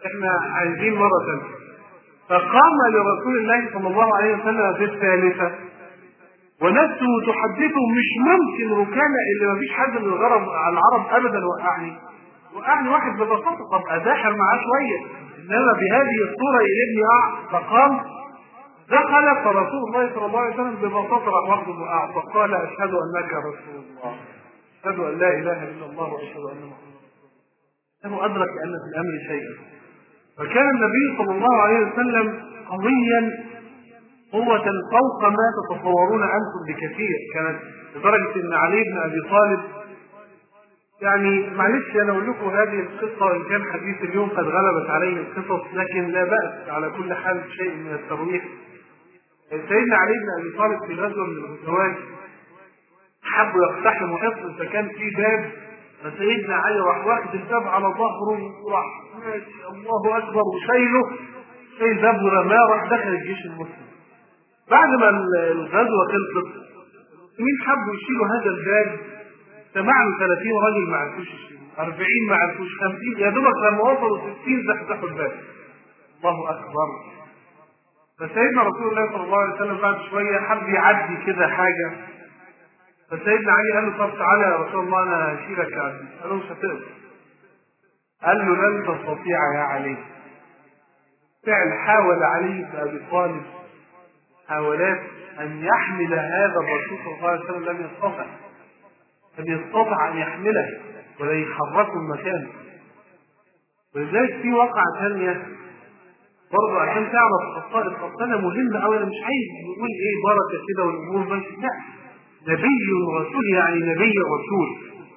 احنا عايزين مرة ثانية. فقام لرسول الله صلى الله عليه وسلم في الثالثة ونفسه تحدثه مش ممكن ركانة اللي ما فيش حد من العرب ابدا وقعني واحد ببساطة. طب اداحر معاه شوية، انما بهذه الصورة يقلبني فقام دخل فرسول الله صلى الله عليه وسلم ببساطة راح واخده وقع فقال اشهد انك رسول الله، اشهد ان لا اله الا الله واشهد ان محمدا رسول الله. ادرك ان في الامر شيئا. فكان النبي صلى الله عليه وسلم قويا قوة فوق ما تتصورون أنتم بكثير. كانت لدرجة أن علي بن أبي طالب، يعني معلش أنا أقول لكم هذه القصة وإن كان حديث اليوم قد غلبت عليه القصص، لكن لا بأس على كل حال شيء من الترويح. سيدنا علي بن أبي طالب في غزوة من الغزوات حبوا يقتحموا حصن، فكان في باب، فسيدنا علي راح واخد الباب على ظهره وراح ماشي الله أكبر وشايله شايل باب ورماه، راح دخل الجيش المسلم. بعد ما الغزوة خلصت المسلمين حبوا يشيلوا هذا الباب، سمعوا 30 راجل ما عرفوش يشيلوا، 40 ما عرفوش، 50 يا دوبك لما وصلوا 60 زحزحوا الباب. الله أكبر. فسيدنا رسول الله صلى الله عليه وسلم بعد شوية حب يعدي كده حاجة، فسيدنا علي قال له طب تعالى يا رسول الله أنا هشيلك يا عبدي. قال له مش هتقدر. قال له لن تستطيع يا علي. فعل حاول علي بن أبي طالب حاولات أن يحمل هذا الرسول صلى الله عليه وسلم، لم يستطع أن يحمله ولا يحركه المكان. ولذلك في واقعة ثانية برضه عشان تعرف خطانة مهمة أوي. أنا مش عايز نقول إيه بركة كده والأمور ماشية، لا، نبي رسول يعني نبي رسول.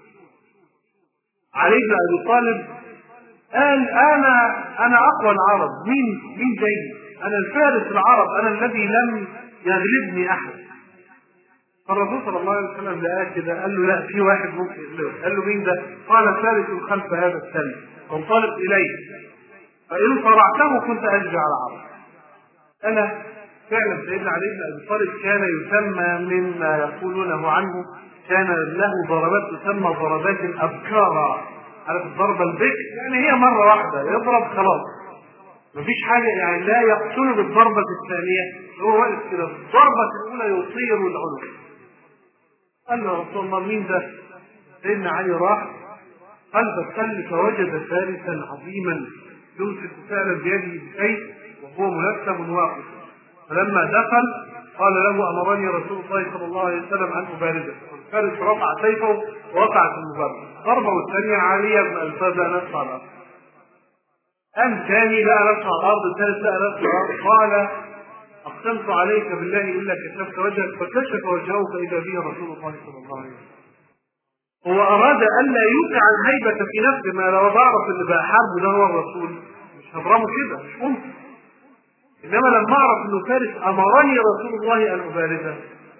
علي بن أبي طالب قال أنا أقوى العرب، مين زيي؟ أنا الفارس العرب، أنا الذي لم يغلبني أحد. فالرسول صلى الله عليه وسلم لقاه كده قال له لا، في واحد ممكن يغلبه. قال له مين ده؟ قال فارس خلف هذا السلم وانطلق إليه فإن صرعته كنت أشجع العرب. أنا فعلا سيدنا علي بن أبي طالب كان يسمى مما يقولونه عنه، كان له ضربات تسمى ضربات الأبكار. عارف الضربة البكر يعني هي مرة واحدة يضرب خلاص مفيش حاجة، يعني لا يقتل بالضربة الثانية، هو واقف كده الضربة الأولى يطير العنق. قال له يا رسول الله مين ده؟ سيدنا علي راح قلب السل فوجد فارسا عظيما يمسك فعلا بيده بسيف وهو ملثم واقف. فلما دخل قال له أمرني رسول الله صلى الله عليه وسلم أن أبارزه. الفارس رفع سيفه ووقعت المبارزة، ضربة والثانية علي بن أبي طالب لا نفس على الأرض، قام ثاني لا نفس على الأرض، الثالث لا نفس على الأرض. قال أقسمت عليك بالله إلا كشفت وجهك، فكشف وجهه فإذا به رسول الله صلى الله عليه وسلم. هو أراد ألا يوقع الهيبة في نفسه، ما لو بعرف اللي بقى حرب ده هو الرسول مش هضربه كده، مش ممكن. إنما لما أعرف إنه فارس أمرني رسول الله أن أبارزه،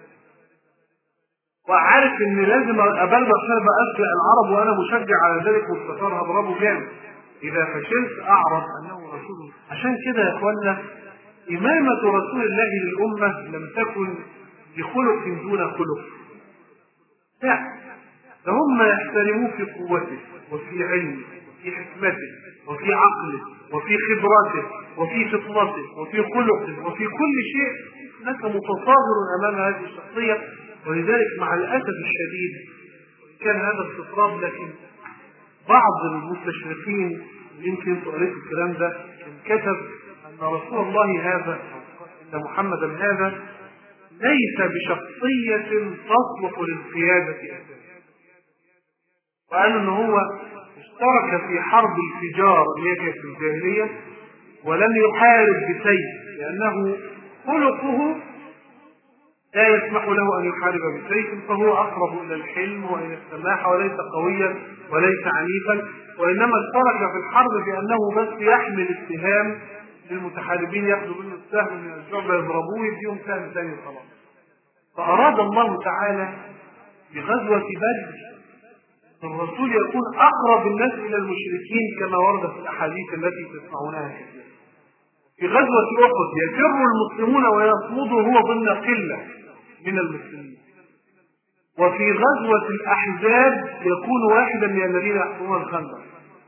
وعارف إن لازم أبلغ عشان أسبق العرب وأنا مشجع على ذلك مستقر هضربه جامد. إذا فشلت أعرف أنه رسول الله. عشان كده يا إخوانا إمامة رسول الله للأمة لم تكن بخلق دون خلق، لا، فهم يحترموه في قوته وفي علمه وفي حكمته وفي عقله وفي خبراته وفي فطنته وفي خلقه وفي كل شيء. لك متصابر أمام هذه الشخصية. ولذلك مع الأسف الشديد كان هذا استطراد، لكن بعض المستشرقين يمكن انتوا قريتوا الكلام ده كتب أن رسول الله هذا أن محمدا هذا ليس بشخصية تصلح للقيادة أساسا، وقال إن هو اشترك في حرب الفجار اللي هي كانت في الجاهلية ولم يحارب بسيف لأنه خلقه لا يسمح له أن يحارب بسيف، فهو أقرب إلى الحلم وإلى السماحة وليس قويا وليس عنيفا، وإنما اشترك في الحرب بأنه بس يحمل السهام للمتحاربين، يأخذوا منه السهم من الجعبة يضربوه يديهم سهم ثاني خلاص. فأراد الله تعالى بغزوة بدر الرسول يكون أقرب الناس إلى المشركين كما ورد في الأحاديث التي تسمعونها كثيرا. في غزوة أحد يفر المسلمون ويصمدوا هو ضمن قلة من المسلمين. وفي غزوة الأحزاب يكون واحدا من الذين يحكمون الخندق.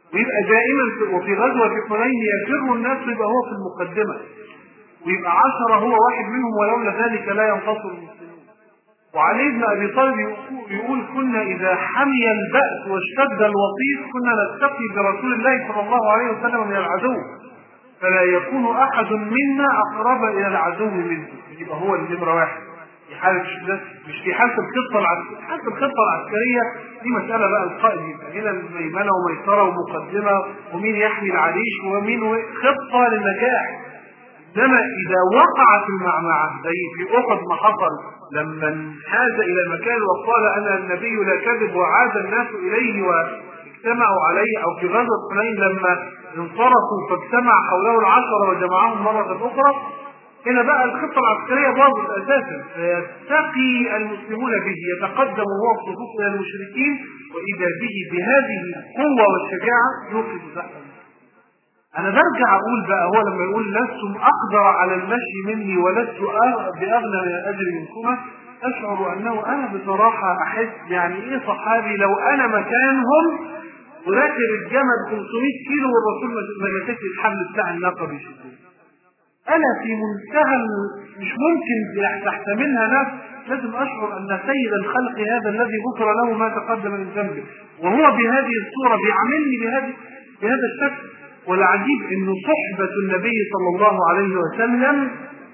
ويبقى دائما وفي غزوة حنين يفر الناس يبقى هو في المقدمة، ويبقى 10 هو واحد منهم، ولولا ذلك لا ينتصر المسلمون. وعلي بن أبي طالب يقول كنا إذا حمي البأس واشتد الوطيس كنا نتقي برسول الله صلى الله عليه وسلم من العدو، فلا يكون أحد منا أقرب إلى العدو منه. يبقى هو النمرة واحد في حالة الشدة، مش في حالة الخطة العسكرية. حالة الخطة العسكرية دي مسألة بقى القائد يبقى هنا الميمنة وميسرة ومقدمة ومين يحمي العريش ومين خطة للنجاح. إنما إذا وقعت المعمعة زي في أحد ما حصل لما انحاز إلى مكان وقال أنا النبي لا كذب وعاد الناس إليه واجتمعوا عليه، أو في غزوة حنين لما انصرفوا فاجتمع حوله 10 وجمعهم مرة أخرى، هنا بقى الخطة العسكرية باظت أساسا، فيستقي المسلمون به، يتقدم هو الصفوف إلى المشركين وإذا به بهذه القوة والشجاعة يوقف زحفا. أنا برجع أقول بقى هو لما يقول لستم أقدر على المشي مني ولست بأغنى من الأجر منكما، أشعر أنه أنا بصراحة أحس يعني إيه صحابي لو أنا مكانهم وراكب الجمل 500 كيلو والرسول ما جاتش الحمل بتاع الناقة بيشدوه. أنا في منتهى مش ممكن تحتملها نفس، لازم أشعر أن سيد الخلق هذا الذي غفر له ما تقدم من ذنبه وهو بهذه الصورة بيعاملني بهذا الشكل. والعجيب أن صحبة النبي صلى الله عليه وسلم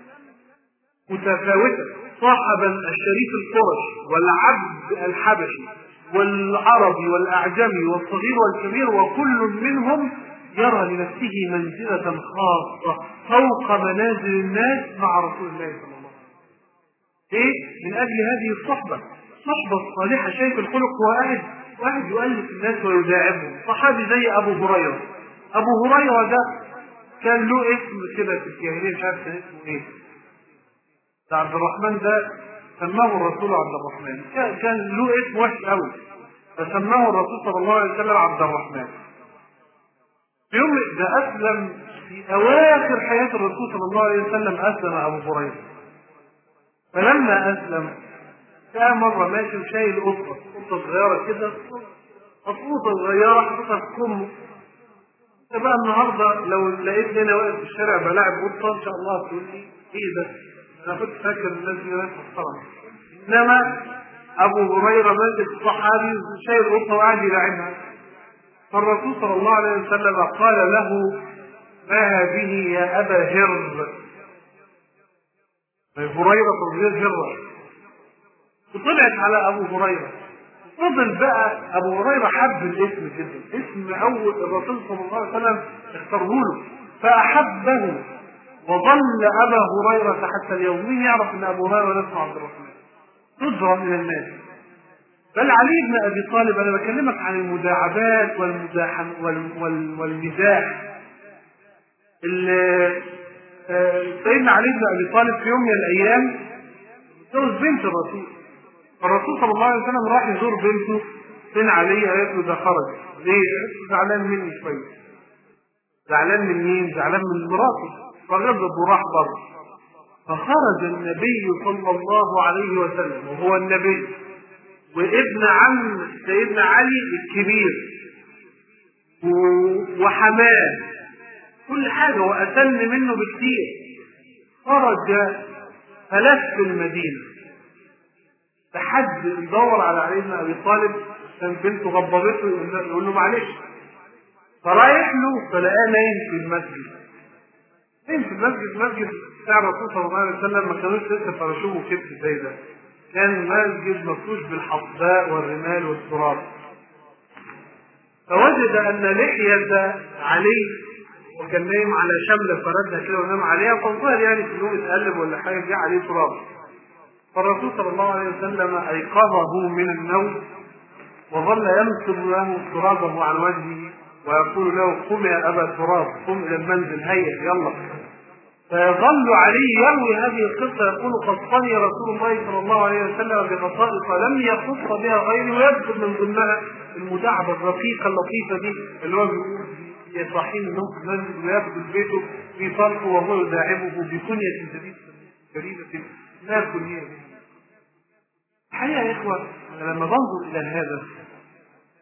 متفاوتة، صاحب الشريف القرش والعبد الحبشي والعربي والأعجمي والصغير والكبير، وكل منهم يرى لنفسه منزلة خاصة فوق منازل الناس مع رسول الله صلى الله عليه وسلم. من أجل هذه الصحبة الصالحة. شايف الخلق هو واحد يؤلف الناس ويداعبهم. صحابي زي أبو هريرة ده كان له اسم كده في الجاهلية، مش عارف اسمه ايه، عبد الرحمن ده سماه الرسول عبد الرحمن، كان له اسم وحش قوي فسماه الرسول صلى الله عليه وسلم عبد الرحمن. في يوم ده أسلم في أواخر حياة الرسول صلى الله عليه وسلم، أسلم أبو هريرة. فلما أسلم كان مرة ماشي وشايل قطة صغيرة كده، قطوطة صغيرة حطتها في كمه. بقى النهارده لو لقيت هنا واقف في الشارع بلاعب قطة ان شاء الله تقول لي ايه ده؟ انا كنت فاكر الناس دي ناس محترمة. انما ابو هريرة ماسك صحابي وشايل قطة وقاعد يلاعبها. فالرسول صلى الله عليه وسلم قال له ما هذه يا ابا هر؟ هريرة صغير هرة، وطلعت على ابو هريرة. فضل بقى ابو هريره حب الاسم جدا، اسم اول الرسول صلى الله عليه وسلم اختاره له فاحبه، وظل ابا هريره حتى اليوم. مين يعرف ان ابو هريره اسمه عبد الرحمن؟ ندرة من الناس. بل علي بن ابي طالب، انا بكلمك عن المداعبات والمزاح. سيدنا علي بن ابي طالب في يوم من الايام جوز بنت الرسول، الرسول صلى الله عليه وسلم راح يزور بنته. فين علي؟ قالت له ده خرج. ليه؟ زعلان مني شويه. زعلان من مين؟ زعلان من مراته، فغضب وراح بره. فخرج النبي صلى الله عليه وسلم وهو النبي وابن عم سيدنا علي الكبير وحماه كل حاجه وأسن منه بكثير. خرج فلف المدينه لحد يدور على علي بن ابي طالب، كان بنته غضبته يقول له معلش. فرايح له فلقاه نايم في المسجد. المسجد بتاع الرسول صلى الله عليه وسلم ما كانوش لسه فرشوه كتف زي ده، كان مسجد مفروش بالحصباء والرمال والتراب. فوجد ان لحية علي، وكان نايم على شملة فردها كده ونام عليها، فالظاهر يعني في اليوم اتقلب ولا حاجه جه عليه تراب. فالرسول صلى الله عليه وسلم ايقظه من النوم وظل يمسح له ترابه عن وجهه ويقول له قم يا ابا تراب، قم الى المنزل، هيا يلا. فيظل علي يروي هذه القصه يقول خصني رسول الله صلى الله عليه وسلم بخصائص لم يخص بها غيري، ويذكر من ضمنها المداعبه الرقيقه اللطيفه دي اللي هو بيقول يصحين النوم في المنزل ويدخل بيته في صرفه وهو يداعبه بكنيه جديده لا كنيه به. الحقيقه يا اخوه انا لما بنظر الى هذا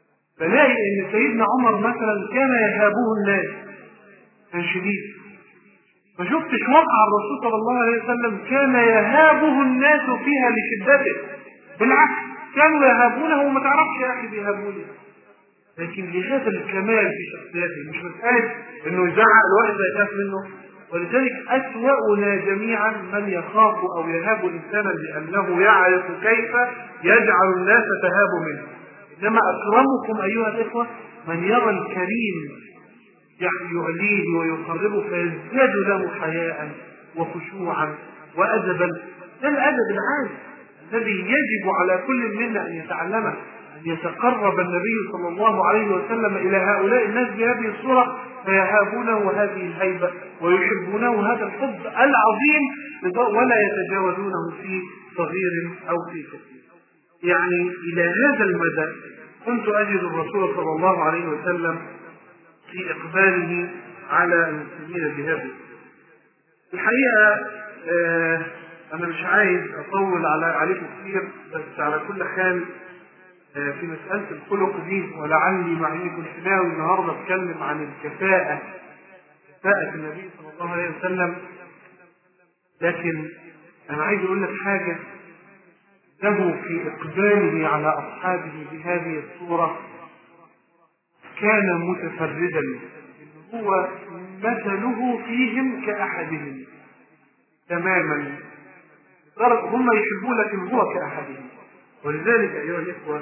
فلاقي ان سيدنا عمر مثلا كان يهابه الناس، كان شديد. ما شفتش وقع الرسول صلى الله عليه وسلم كان يهابه الناس فيها لشدته، بالعكس كانوا يهابونه وما تعرفش يا اخي بيهابوني. لكن لهذا الكمال في شخصيته، مش مسألة انه يزعق الواحد يخاف منه. ولذلك أسوأنا جميعا من يخاف او يهاب انسانا لانه يعرف كيف يجعل الناس تهاب منه. انما اكرمكم ايها الاخوة من يرى الكريم يعليه ويقربه فيزداد له حياء وخشوعا وادبا. ده الادب العام الذي يجب على كل منا ان يتعلمه، ان يتقرب النبي صلى الله عليه وسلم الى هؤلاء الناس بهذه الصوره فيهابونه هذه الهيبه ويحبونه هذا الحب العظيم ولا يتجاوزونه في صغير او في كبير. يعني الى هذا المدى كنت اجد الرسول صلى الله عليه وسلم في إقباله على المسلمين بهذا. الحقيقة أنا مش عايز أطول عليكم كثير، بس على كل حال في مسألة الخلق دي، ولعلي مع إني كنت ناوي النهاردة أتكلم عن كفاءة النبي صلى الله عليه وسلم، لكن أنا عايز أقول لك حاجة. له في إقباله على أصحابه بهذه الصورة كان متفردا، هو مثله فيهم كأحدهم تماما. هم يحبون لكن هو كأحدهم. ولذلك أيها الإخوة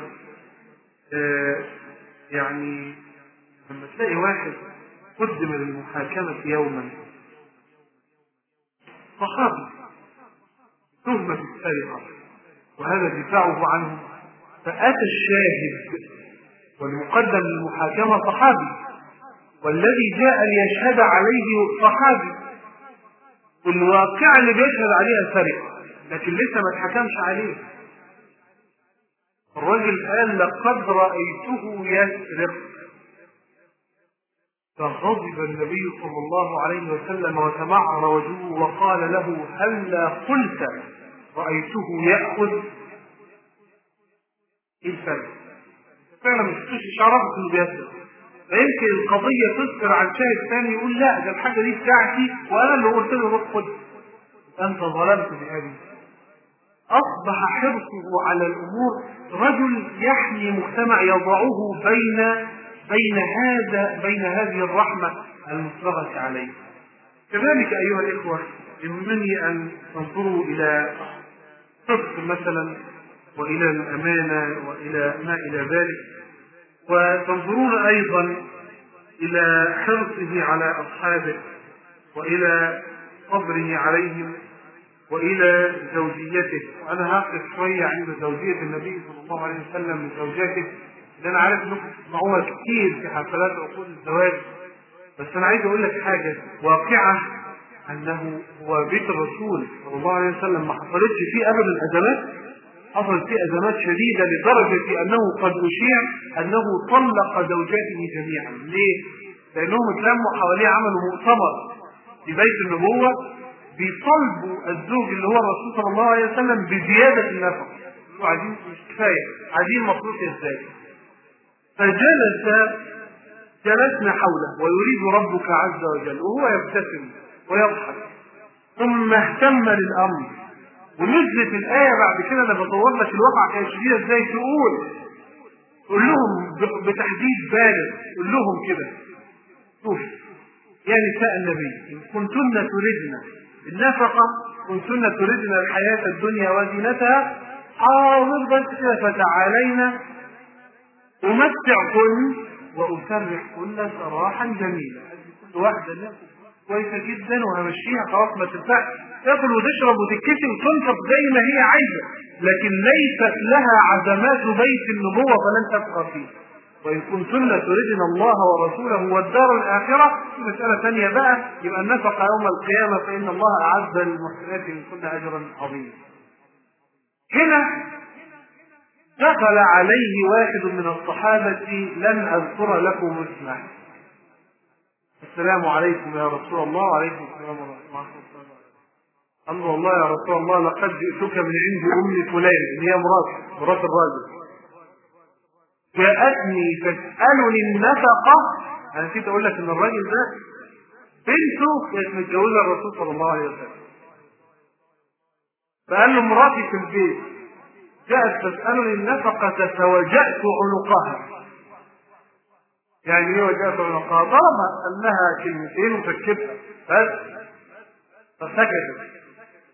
يعني لما تلاقي واحد قدم للمحاكمة يوما صحابي تهمة السرقة وهذا دفاعه عنه، فأتى الشاهد والمقدم للمحاكمة صحابي، والذي جاء ليشهد عليه صحابي، والواقع اللي بيشهد عليها سرقة لكن لسه ما اتحكمش عليه. الرجل قال لقد رأيته يسرق، فغضب النبي صلى الله عليه وسلم وتمعر وجهه وقال له هلا قلت رأيته يأخذ؟ ايه الفرق؟ فعلا مش عرفت انه بيسرق، فيمكن القضية تذكر عن شاهد ثاني يقول لا ده الحاجة دي بتاعتي وانا اللي قلت له روح خد، انت ظلمت بهذه. اصبح حرصه على الامور رجل يحمي مجتمع يضعه بين هذه الرحمة المفرغة عليه. كذلك ايها الاخوة يهمني ان تنظروا الى صدق مثلا والى الامانة والى ما الى ذلك، وتنظرون ايضا الى حرصه على اصحابه والى صبره عليهم والى زوجيته. وانا هقف شويه عند زوجيه النبي صلى الله عليه وسلم من زوجاته، لان انا عارف انكم تسمعوها كتير في حفلات عقود الزواج، بس انا عايز اقول لك حاجه واقعه، انه هو بيت الرسول صلى الله عليه وسلم ما حصلتش فيه ابدا ازمات، حصلت فيه ازمات شديده لدرجه انه قد اشيع انه طلق زوجاته جميعا. ليه؟ لانهم اتلموا حواليه عملوا مؤتمر في بيت النبوه بيطالبوا الزوج اللي هو الرسول صلى الله عليه وسلم بزياده النفقه، عايزين مش كفايه، عايزين مصروف ازاي. جلسنا حوله ويريد ربك عز وجل وهو يبتسم ويضحك، ثم اهتم للامر ونزلت الآية بعد كده. أنا بصور لك الواقع كان شديد ازاي. قول لهم بتحديد بالغ، قول لهم كده شوف يا نساء النبي إن كنتن تردن النفقة، كنتن تردن الحياة الدنيا وزينتها، حاضر بس كده فتعالينا أمتعكن وأسرحكن سراحا جميلا. كل واحدة لها كويسة جدا وهمشيها خلاص ما تنفعش تاكل وتشرب وتتكسي وتنفق زي ما هي عايزة، لكن ليست لها عزمات بيت النبوة فلن تبقى فيه. وإن كنتن تردن الله ورسوله والدار الآخرة في مسألة ثانية بقى، يبقى النفقة يوم القيامة فإن الله أعد للمحسنات منكن أجرا عظيما. هنا دخل عليه واحد من الصحابة لن أذكر لكم اسمه. السلام عليكم يا رسول الله. وعليكم السلام ورحمة الله وبركاته. قال له والله يا رسول الله لقد جئتك من عند أم فلان اللي هي مرات الراجل. جاءتني تسألني النفقة. أنا نسيت أقول لك إن الراجل ده بنته كانت متجوزة الرسول صلى الله عليه وسلم، فقال له مراتي في البيت جاءت تسألني النفقة فوجأت عنقها. يعني ايه وجأت عنقها؟ ضربها، قال لها كلمتين وسكتها بس فسكتت.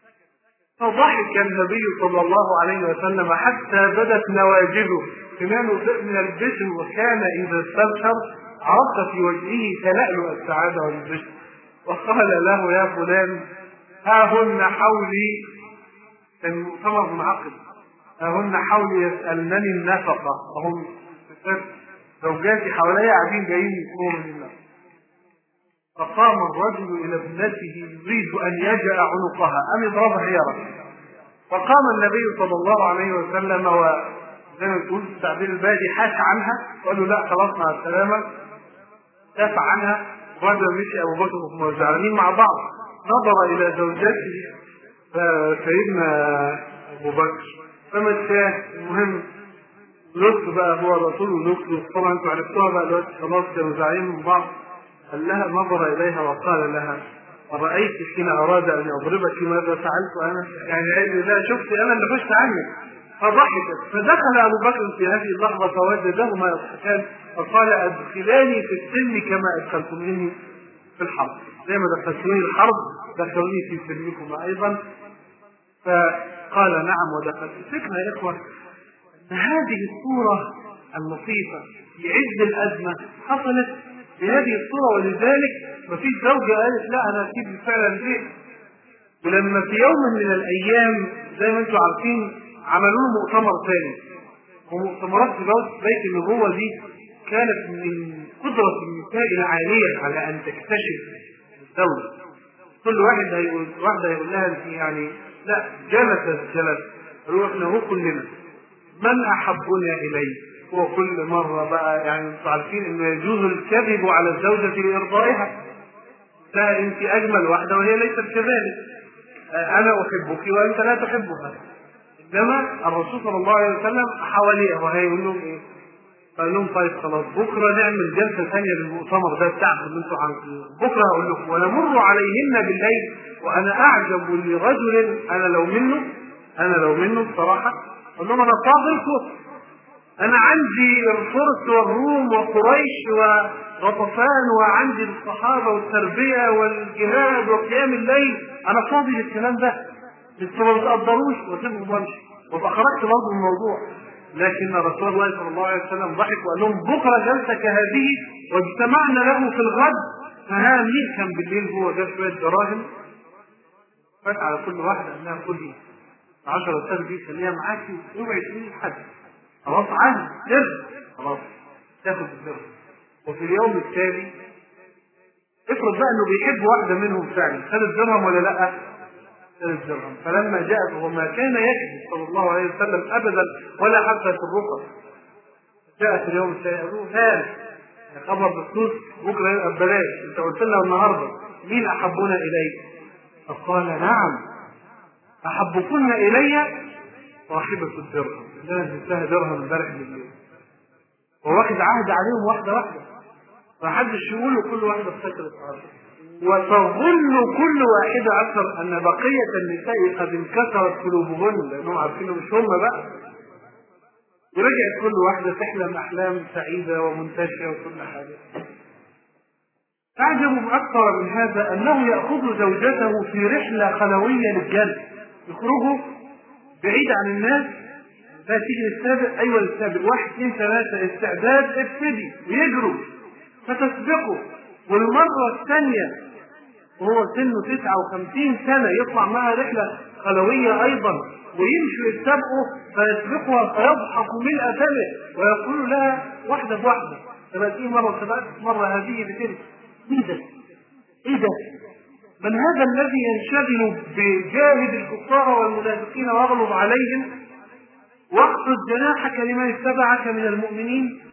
فضحك النبي صلى الله عليه وسلم حتى بدت نواجذه، كمان من البشر، وكان إذا استبشر عرفت في وجهه تلألؤ السعادة والبشر، وقال له يا فلان ها هن حولي، كان مؤتمر منعقد، ها هن حولي يسألنني النفقة، وهم زوجاتي حوالي قاعدين جايين يسمعوا من الله. فقام الرجل إلى ابنته يريد أن يجأ عنقها أم يضربها هي رجل. فقام النبي صلى الله عليه وسلم وزي ما تقول التعبير البادي حاش عنها وقال له لا خلاص مع السلامة، دافع عنها. الرجل مشي أبو بكر وهم زعلانين مع بعض، نظر إلى زوجته فسيدنا أبو بكر فمشاه. المهم لطف بقى هو الرسول ولطف، طبعا انتوا عرفتوها بقى دلوقتي خلاص كانوا زعلانين من بعض. قال لها، نظر إليها وقال لها أرأيت حين أراد أن يضربك ماذا فعلت أنا؟ يعني لا شفت أنا اللي خشت عنك. فضحكت. فدخل أبو بكر في هذه اللحظة فوجدهما يضحكان فقال أدخلاني في السلم كما أدخلتموني في الحرب، زي ما دخلتوني الحرب دخلوني في سلمكما أيضا. فقال نعم ودخلت. الفكرة يا إخوة أن هذه الصورة اللطيفة في عز الأزمة حصلت بهذه الصورة، ولذلك مفيش زوجة قالت لا أنا أكيد فعلا شيء. ولما في يوم من الأيام زي ما أنتم عارفين عملوا له مؤتمر ثاني، ومؤتمرات في بيت النبوة دي كانت من قدرة النساء العالية على أن تكتشف الزوج. كل واحدة هيقول لها أنت يعني لا جلس قالوا احنا هو كلنا من أحبنا إليه. هو كل مرة بقى يعني انتم عارفين انه يجوز الكذب على الزوجة لإرضائها، لا انت اجمل واحدة وهي ليست كذلك، انا احبك وانت لا تحبها. انما الرسول صلى الله عليه وسلم حواليه وهيقول لهم ايه؟ قال لهم طيب خلاص بكره نعمل جلسه ثانيه للمؤتمر ده بتاعكم اللي انتم عاملينه، بكره هقول لكم ونمر عليهن بالليل وانا اعجب لرجل انا لو منه بصراحه اقول لهم انا فاضلكم، أنا عندي الفرس والروم وقريش وغطفان وعندي الصحابة والتربية والجهاد وقيام الليل، أنا فاضي للكلام ده، انتوا ما بتقدروش وسيبهم وامشي وابقى خرجت برضه من الموضوع. لكن رسول الله صلى الله عليه وسلم ضحك وقال لهم بكرة جلسة كهذه واجتمعنا له في الغد، فها مين كان بالليل هو جاب شوية دراهم فات على كل واحدة أنها خدي 10 دي خليها معاكي اوعي تقولي لحد، خلاص عهد درهم خلاص تاخد الدرهم. وفي اليوم التالي افرض بقى انه بيحب واحده منهم فعلا، خد الدرهم ولا لا؟ خد الدرهم. فلما جاءت وما كان يكذب صلى الله عليه وسلم ابدا ولا حتى في الرقى، جاءت اليوم التالي قالوا هات يا خبر بخصوص بكره يبقى ببلاش، انت قلت لنا النهارده مين احبنا اليك؟ فقال نعم احبكن الي صاحبة الدرهم، لا ننساها درهم امبارح بالليل، وواخد عهد عليهم واحدة فحدش يقول كل واحدة افتكرت عشر. وتظن كل واحدة أكثر أن بقية النساء قد انكسرت قلوبهن لأنهم عارفين مش هم بقى، ورجعت كل واحدة تحلم أحلام سعيدة ومنتشرة وكل حاجة. أعجب أكثر من هذا أنه يأخذ زوجته في رحلة خلوية للجنة، يخرجوا بعيد عن الناس، لا تيجي للسابق، أيوة للسابق، 1 2 3 استعداد ابتدي ويجروا فتسبقوا. والمرة الثانية وهو سنه 59 سنة يطلع معها رحلة خلوية أيضا ويمشوا يستبقوا فيسبقها فيضحك ملء فمه ويقول لها واحدة بواحدة تبقى مرة هذه بتلك. إيه ده؟ من هذا الذي ينشغل بجاهد الكفار والمنافقين واغلظ عليهم واخفض جناحك لمن اتبعك من المؤمنين؟